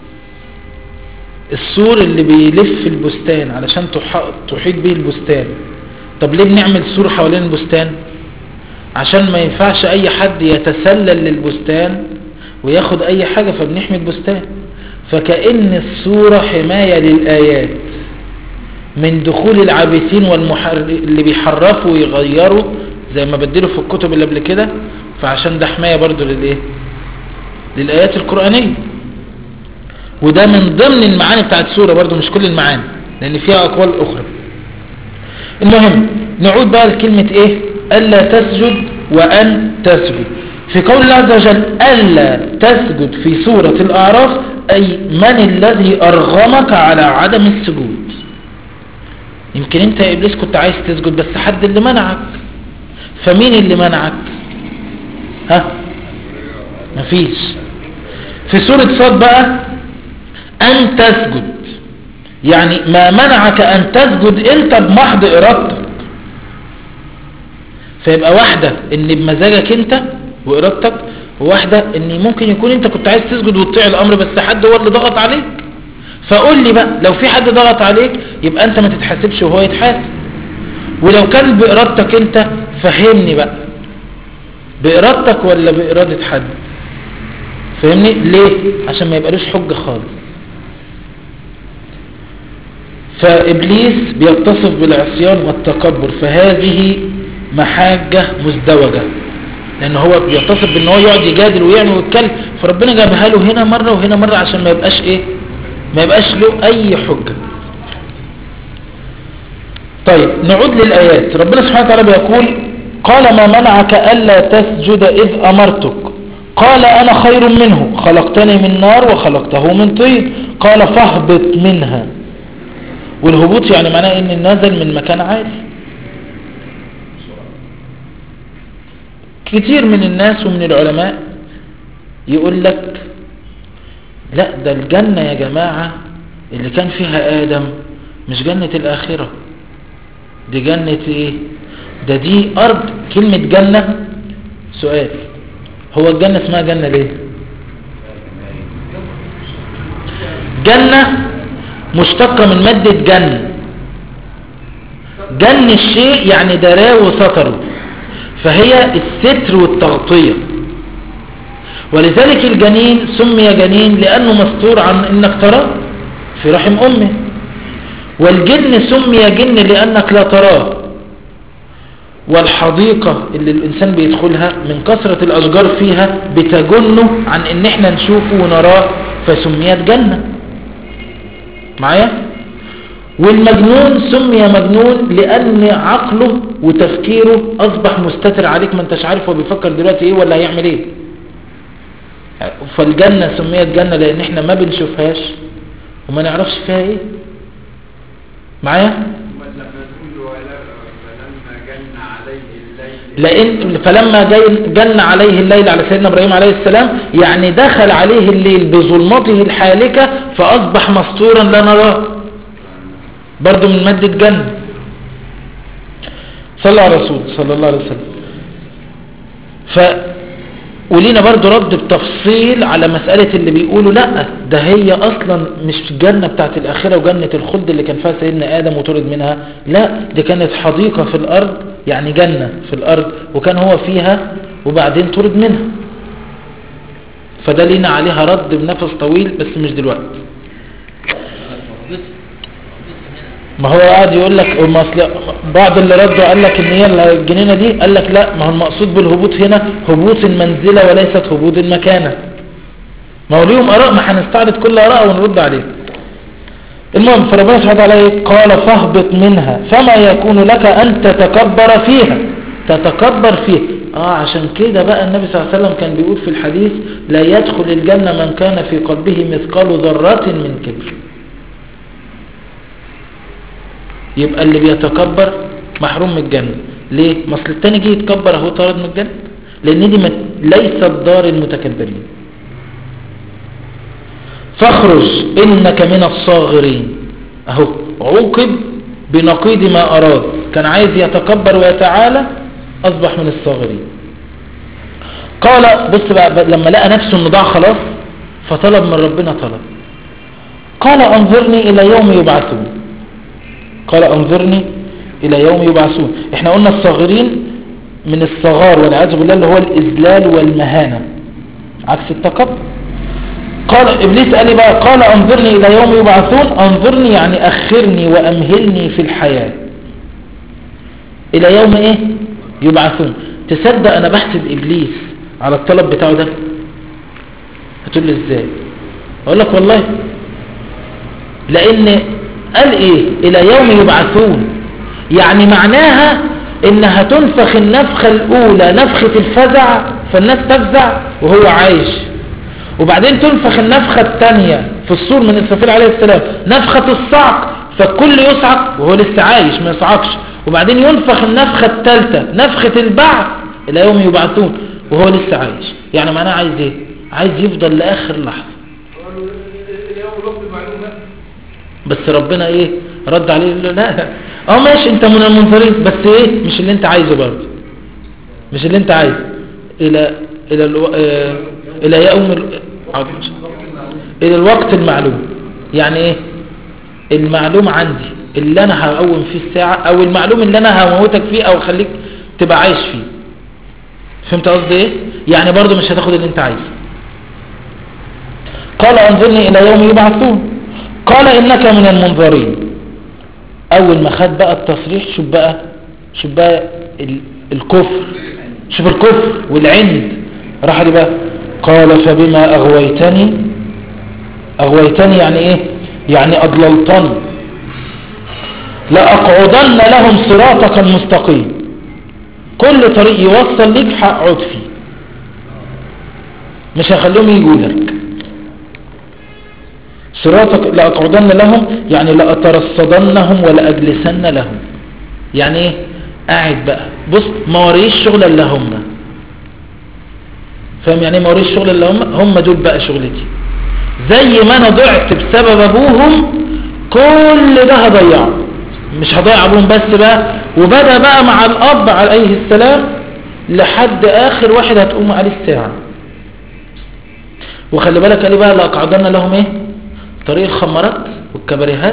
Speaker 1: السور اللي بيلف البستان علشان تحيط به البستان. طب ليه بنعمل سور حوالين البستان؟ عشان ما ينفعش اي حد يتسلل للبستان وياخد اي حاجة، فبنحمي البستان. فكأن السورة حماية للآيات من دخول العابثين اللي بيحرفوا ويغيروا زي ما بدلوا في الكتب اللي قبل كده، فعشان ده حماية برضو للآيات القرآنية. وده من ضمن المعاني بتاعت السورة برضو، مش كل المعاني لأن فيها أقوال أخرى. المهم نعود بقى لكلمة إيه؟ ألا تسجد وأن تسجد. في قول الله عز وجل ألا تسجد في سورة الأعراف، أي من الذي أرغمك على عدم السجود؟ يمكن أنت يا إبليس كنت عايز تسجد بس حد اللي منعك، فمين اللي منعك؟ مفيش. في سورة صاد بقى أن تسجد، يعني ما منعك أن تسجد أنت بمحض إرادتك. فيبقى واحدة إن بمزاجك أنت وإرادتك، وواحدة إن ممكن يكون أنت كنت عايز تسجد وتطيع الأمر بس حد هو اللي ضغط عليك. فقول لي بقى لو في حد ضغط عليك يبقى أنت ما تتحاسبش وهو يتحاسب، ولو كان بإرادتك أنت فهمني بقى بإرادتك ولا بإرادة حد؟ فهمني ليه؟ عشان ما يبقالوش حجة خالص. فإبليس بيتصف بالعصيان والتكبر، فهذه محاجة مزدوجة، لأن هو بيتصف بأنه يقعد يجادل ويعمل ويتكلم، فربنا جابها له هنا مرة وهنا مرة عشان ما يبقاش إيه؟ ما يبقاش له أي حجة. طيب نعود للآيات. ربنا سبحانه وتعالى بيقول قال ما منعك ألا تسجد إذ أمرتك قال أنا خير منه خلقتني من نار وخلقته من طين قال فاهبط منها. والهبوط يعني معناه ان نزل من مكان عالي. كتير من الناس ومن العلماء يقول لك لا ده الجنة يا جماعة اللي كان فيها آدم مش جنة الآخرة، دي جنة ايه؟ ده دي أرض. كلمة جنة سؤال، هو الجنة اسمها جنة ليه؟ جنة مشتقة من مادة جن الشيء يعني دراه وستره، فهي الستر والتغطية. ولذلك الجنين سمي جنين لأنه مستور عن انك تراه في رحم امه، والجن سمي جن لأنك لا تراه. والحديقة اللي الإنسان بيدخلها من كثرة الأشجار فيها بتجنه عن ان احنا نشوفه ونراه فسميت جنة معايا. والمجنون سمي مجنون لأن عقله وتفكيره أصبح مستتر عليك، ما انتش عارف هو بيفكر دلوقتي ايه ولا هيعمل ايه. فالجنة سميت جنة لأن احنا ما بنشوفهاش وما نعرفش فيها ايه معايا. لأن فلما جن عليه الليل على سيدنا إبراهيم عليه السلام يعني دخل عليه الليل بظلمته الحالكة فأصبح مستورا لا نراه، برضو من مادة جنة. صلى على رسول صلى الله عليه وسلم. ولينا برضو رد بتفصيل على مسألة اللي بيقولوا لا ده هي أصلا مش جنة بتاعت الآخرة وجنة الخلد اللي كان فيها سيدنا آدم وطرد منها، لا دي كانت حديقة في الأرض، يعني جنة في الأرض وكان هو فيها وبعدين طرد منها. فده لينا عليها رد بنفس طويل بس مش دلوقتي. ما هو قاعد يقول لك بعض اللي ردوا قال لك ان هي الجنينه دي، قال لك لا ما هو المقصود بالهبوط هنا هبوط المنزله وليست هبوط المكانه. ما هو ليهم اراء، ما هنستعرض كل اراء ونرد عليه. المهم فربنا سبحانه وتعالى قال فاهبط منها فما يكون لك ان تتكبر فيها. تتكبر فيها عشان كده بقى النبي صلى الله عليه وسلم كان بيقول في الحديث لا يدخل الجنه من كان في قلبه مثقال ذره من كبر. يبقى اللي بيتكبر محروم من الجنة. ليه؟ ما اصل التاني جه يتكبر اهو طارد من الجنة، لان دي ليست دار المتكبرين. فاخرج انك من الصاغرين، اهو عوقب بنقيض ما اراد. كان عايز يتكبر ويتعالى اصبح من الصاغرين. قال بص بقى لما لقى نفسه انه ضاع خلاص فطلب من ربنا طلب، قال انظرني الى يوم يبعثون. قال انظرني الى يوم يبعثون. احنا قلنا الصاغرين من الصغار والعياذ بالله اللي هو الاذلال والمهانة عكس التكبر. قال إبليس قال لي بقى، قال أنظرني إلى يوم يبعثون. أنظرني يعني أخرني وأمهلني في الحياة إلى يوم إيه يبعثون. تصدق أنا بحسب إبليس على الطلب بتاعه ده؟ هتقول لي إزاي؟ أقول لك والله لأن قال إيه إلى يوم يبعثون، يعني معناها إنها تنفخ النفخة الأولى نفخة الفزع فالناس تفزع وهو عايش، وبعدين تنفخ النفخة الثانية في الصور من إسرافيل عليه السلام نفخة الصعق فالكل يصعق وهو لسه عايش ما يصعقش، وبعدين ينفخ النفخة الثالثة نفخة البعث إلى يوم يبعثون وهو لسه عايش. يعني معناه عايز إيه؟ عايز يفضل لآخر لحظة. بس ربنا إيه رد عليه لا ماشي انت من المنظرين بس ايه مش اللي انت عايزه برضه، مش اللي انت عايزه الى يوم الى الوقت المعلوم. يعني ايه المعلوم عندي اللي انا هقوم فيه الساعة، او المعلوم اللي انا هموتك فيه او خليك تبقى عايش فيه. فهمت قصدي ايه؟ يعني برضه مش هتاخد اللي انت عايزه. قال انظرني الى يوم يبعثون قال انك من المنظرين. اول ما خد بقى التصريح شوف بقى الكفر، شوف الكفر والعند راح لي بقى قال فبما اغويتني يعني ايه يعني اضللتني لاقعدن لهم صراطك المستقيم. كل طريق يوصل ليك هقعد فيه مش هخليهم يجوا لك. صراطك لأقعدن لهم يعني لأترصدنهم ولأجلسن لهم. يعني ايه قاعد بقى بص ما وريش شغل الا هم. فاهم يعني ايه ما وريش شغل الا هم دول بقى شغلتي. زي ما انا ضعت بسبب ابوهم كل ده هضيعه، مش هضيع ابوهم بس بقى، وبدأ بقى مع الاب عليه السلام لحد اخر واحد هتقوم عليه الساعة. وخلي بالك قال لي بقى لأقعدن لهم ايه طريق الخمرات والكباريهات.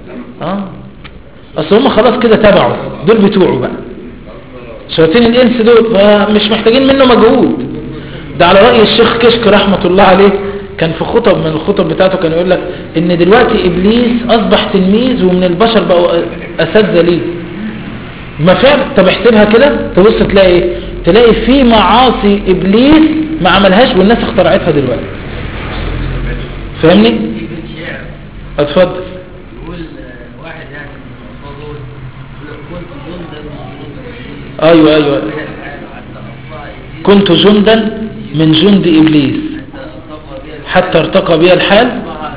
Speaker 1: اصل هم خلاص كده تبعوا دول بتوعوا بقى شياطين الانس دول مش محتاجين منه مجهود. ده على رأي الشيخ كشك رحمة الله عليه كان في خطب من الخطب بتاعته كان يقول لك ان دلوقتي ابليس اصبح تلميذ ومن البشر بقوا اساتذه ليه. ما فعلا طب احسبها كده تبص تلاقي ايه؟ تلاقي في معاصي ابليس ما عملهاش والناس اخترعتها دلوقتي. فاهمني؟ اتفضل.
Speaker 2: يقول واحد يعني مفضول كنت جندا
Speaker 1: ايوه كنت جندا من جند ابليس حتى ارتقى بي الحال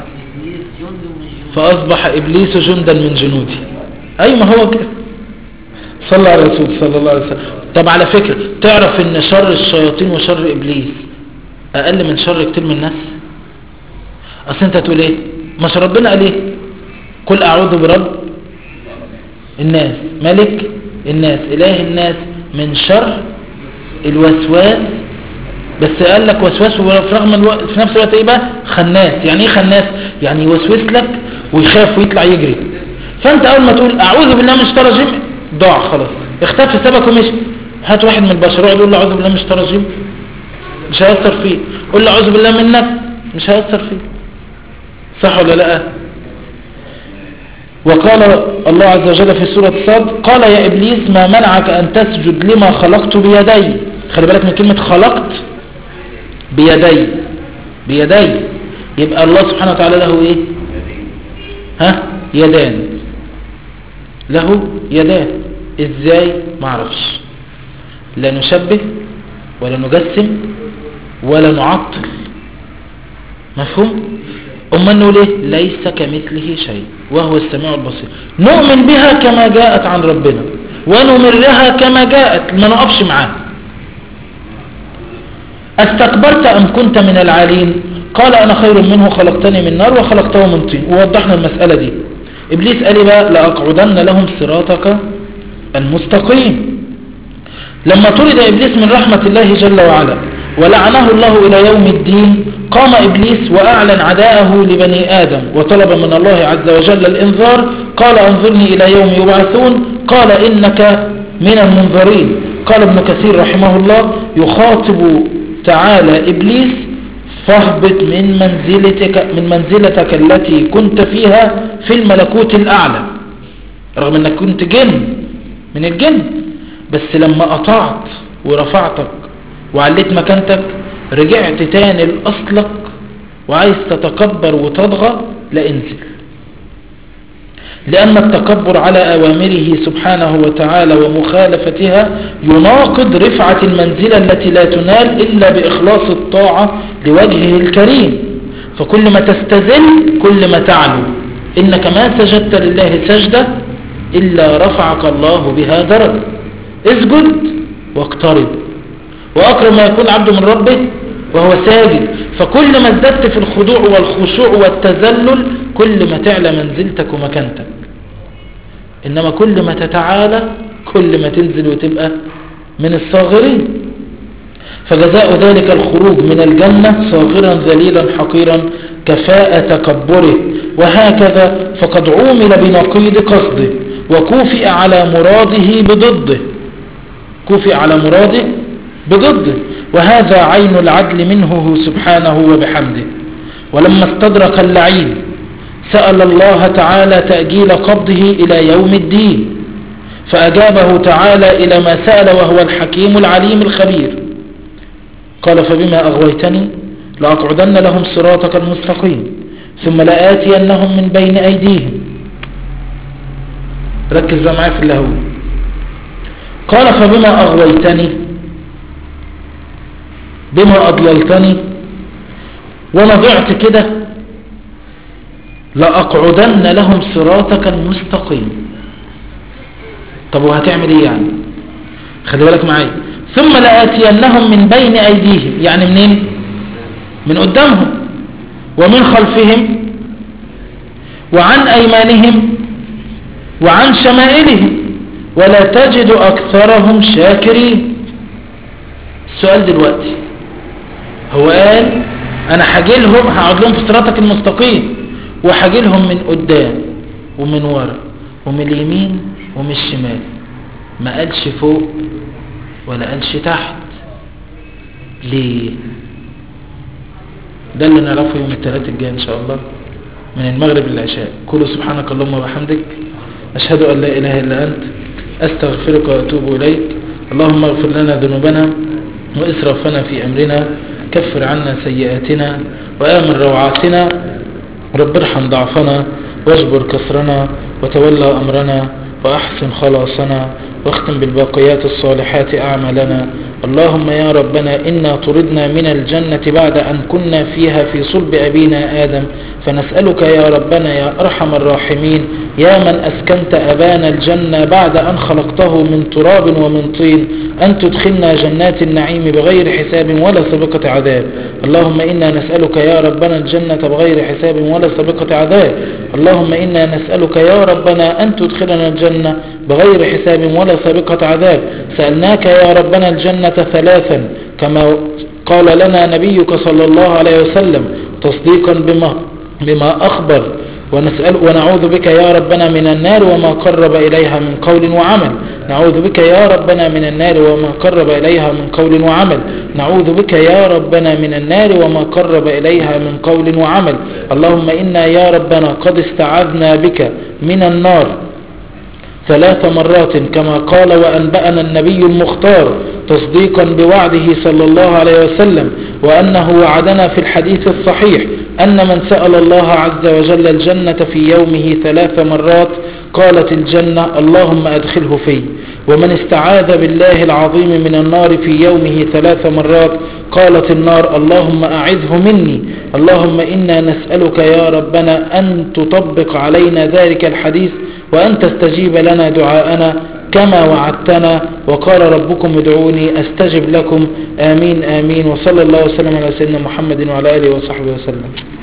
Speaker 1: فاصبح ابليس جندا من جنودي. اي ما هو كده. صلى على الرسول صلى الله عليه وسلم. طب على فكرة تعرف ان شر الشياطين وشر ابليس اقل من شر كتير من الناس. اصل انت تقول ايه مش ربنا قال ايه قل اعوذ برب الناس ملك الناس اله الناس من شر الوسواس. بس قال لك وسواس في نفس الوقت ايه بقى خناس. يعني ايه خناس؟ يعني يوسوس لك ويخاف ويطلع يجري. فانت اول ما تقول اعوذ بالله من الشيطان الرجيم ضاع خلاص اختفى سبك ومشي. هات واحد من البشر يقول له اعوذ بالله من الشيطان الرجيم مش هيأثر فيه. قول له اعوذ بالله منك مش هيأثر فيه. صح ولا لا؟ وقال الله عز وجل في سورة صاد قال يا إبليس ما منعك أن تسجد لما خلقت بيدي. خلي بالك من كلمة خلقت بيدي يبقى الله سبحانه وتعالى له ايه يدان. له يدان ازاي ما عرفش. لا نشبه ولا نجسم ولا نعطل. مفهوم؟ نقول ايه ليس كمثله شيء وهو السميع البصير. نؤمن بها كما جاءت عن ربنا ونمرها كما جاءت ما نقفش معاها. استكبرت ام كنت من العالين قال انا خير منه خلقتني من نار وخلقته من طين. ووضحنا المسألة دي. ابليس قال بقى لاقعدن لهم صراطك المستقيم. لما طرد ابليس من رحمة الله جل وعلا ولعنه الله الى يوم الدين قام ابليس واعلن عداءه لبني ادم وطلب من الله عز وجل الانذار. قال انظرني الى يوم يبعثون قال انك من المنذرين. قال ابن كثير رحمه الله يخاطب تعالى ابليس فاهبط من منزلتك التي كنت فيها في الملكوت الأعلى، رغم أنك كنت جن من الجن، بس لما قطعت ورفعتك وعليت مكانتك رجعت تاني لأصلك وعايز تتكبر وتضغى، لا انزل. لأن التكبر على أوامره سبحانه وتعالى ومخالفتها يناقض رفعة المنزلة التي لا تنال إلا بإخلاص الطاعة لوجهه الكريم. فكل ما تستذل كل ما تعلو، إنك ما سجدت لله سجدة إلا رفعك الله بها درجة. اسجد واقترب، وأقرب ما يكون عبد من ربه وهو ساجد. فكل ما ازددت في الخضوع والخشوع والتذلل كل ما تعلى منزلتك ومكانتك، إنما كل ما تتعالى كل ما تنزل وتبقى من الصاغرين. فجزاء ذلك الخروج من الجنة صاغرا ذليلا حقيرا كفاءة تكبره. وهكذا فقد عومل بنقيض قصده وكوفئ على مراده بضده، كوفئ على مراده بضده، وهذا عين العدل منه سبحانه وبحمده. ولما استدرك اللعين سأل الله تعالى تأجيل قبضه إلى يوم الدين، فأجابه تعالى إلى ما سأل وهو الحكيم العليم الخبير. قال فبما أغويتني لأقعدن لهم صراطك المستقيم ثم لآتينهم من بين أيديهم. ركز بقى معايا في اللي هو قال فبما أغويتني، بما أضللتني وانا ضعت كده لأقعدن لهم صراطك المستقيم. طب وهتعمل ايه يعني؟ خلي بالك معايا. ثم لآتينهم من بين أيديهم، يعني منين؟ من قدامهم ومن خلفهم وعن أيمانهم وعن شمائلهم ولا تجد أكثرهم شاكرين. السؤال دلوقتي هو قال أنا هجيلهم هقعد لهم في صراطك المستقيم، وهجيلهم من قدام ومن ورا ومن اليمين ومن الشمال، ما قالش فوق ولا قالش تحت. ليه؟ ده اللي نعرفه يوم الثلاث الجاي إن شاء الله من المغرب للعشاء. قولوا سبحانك اللهم وبحمدك أشهد أن لا إله إلا أنت أستغفرك وأتوب إليك. اللهم اغفر لنا ذنوبنا وإسرافنا في أمرنا، كفر عنا سيئاتنا وآمن روعاتنا، رب ارحم ضعفنا واجبر كسرنا وتولى أمرنا وأحسن خلاصنا واختم بالباقيات الصالحات أعمالنا. اللهم يا ربنا إنا طردنا من الجنة بعد أن كنا فيها في صلب أبينا آدم، فنسألك يا ربنا يا أرحم الراحمين يا من أسكنت أبانا الجنة بعد أن خلقته من تراب ومن طين أن تدخلنا جنات النعيم بغير حساب ولا سابقة عذاب. اللهم إنا نسألك يا ربنا الجنة بغير حساب ولا سابقة عذاب. اللهم إنا نسألك يا ربنا أن تدخلنا الجنة بغير حساب ولا سابقة عذاب. سألناك يا ربنا الجنة ثلاثا كما قال لنا نبيك صلى الله عليه وسلم تصديقا بما أخبر، ونعوذ بك يا ربنا من النار وما قرب إليها من قول وعمل. نعوذ بك يا ربنا من النار وما قرب إليها من قول وعمل. نعوذ بك يا ربنا من النار وما قرب إليها من قول وعمل. اللهم إنا يا ربنا قد استعاذنا بك من النار 3 مرات كما قال وأنبأنا النبي المختار تصديقا بوعده صلى الله عليه وسلم، وأنه وعدنا في الحديث الصحيح أن من سأل الله عز وجل الجنة في يومه 3 مرات قالت الجنة اللهم أدخله في. ومن استعاذ بالله العظيم من النار في يومه 3 مرات قالت النار اللهم أعذه مني. اللهم إنا نسألك يا ربنا أن تطبق علينا ذلك الحديث وأن تستجيب لنا دعاءنا كما وعدتنا، وقال ربكم ادعوني أستجب لكم. آمين آمين. وصلى الله وسلم على سيدنا محمد وعلى آله وصحبه وسلم.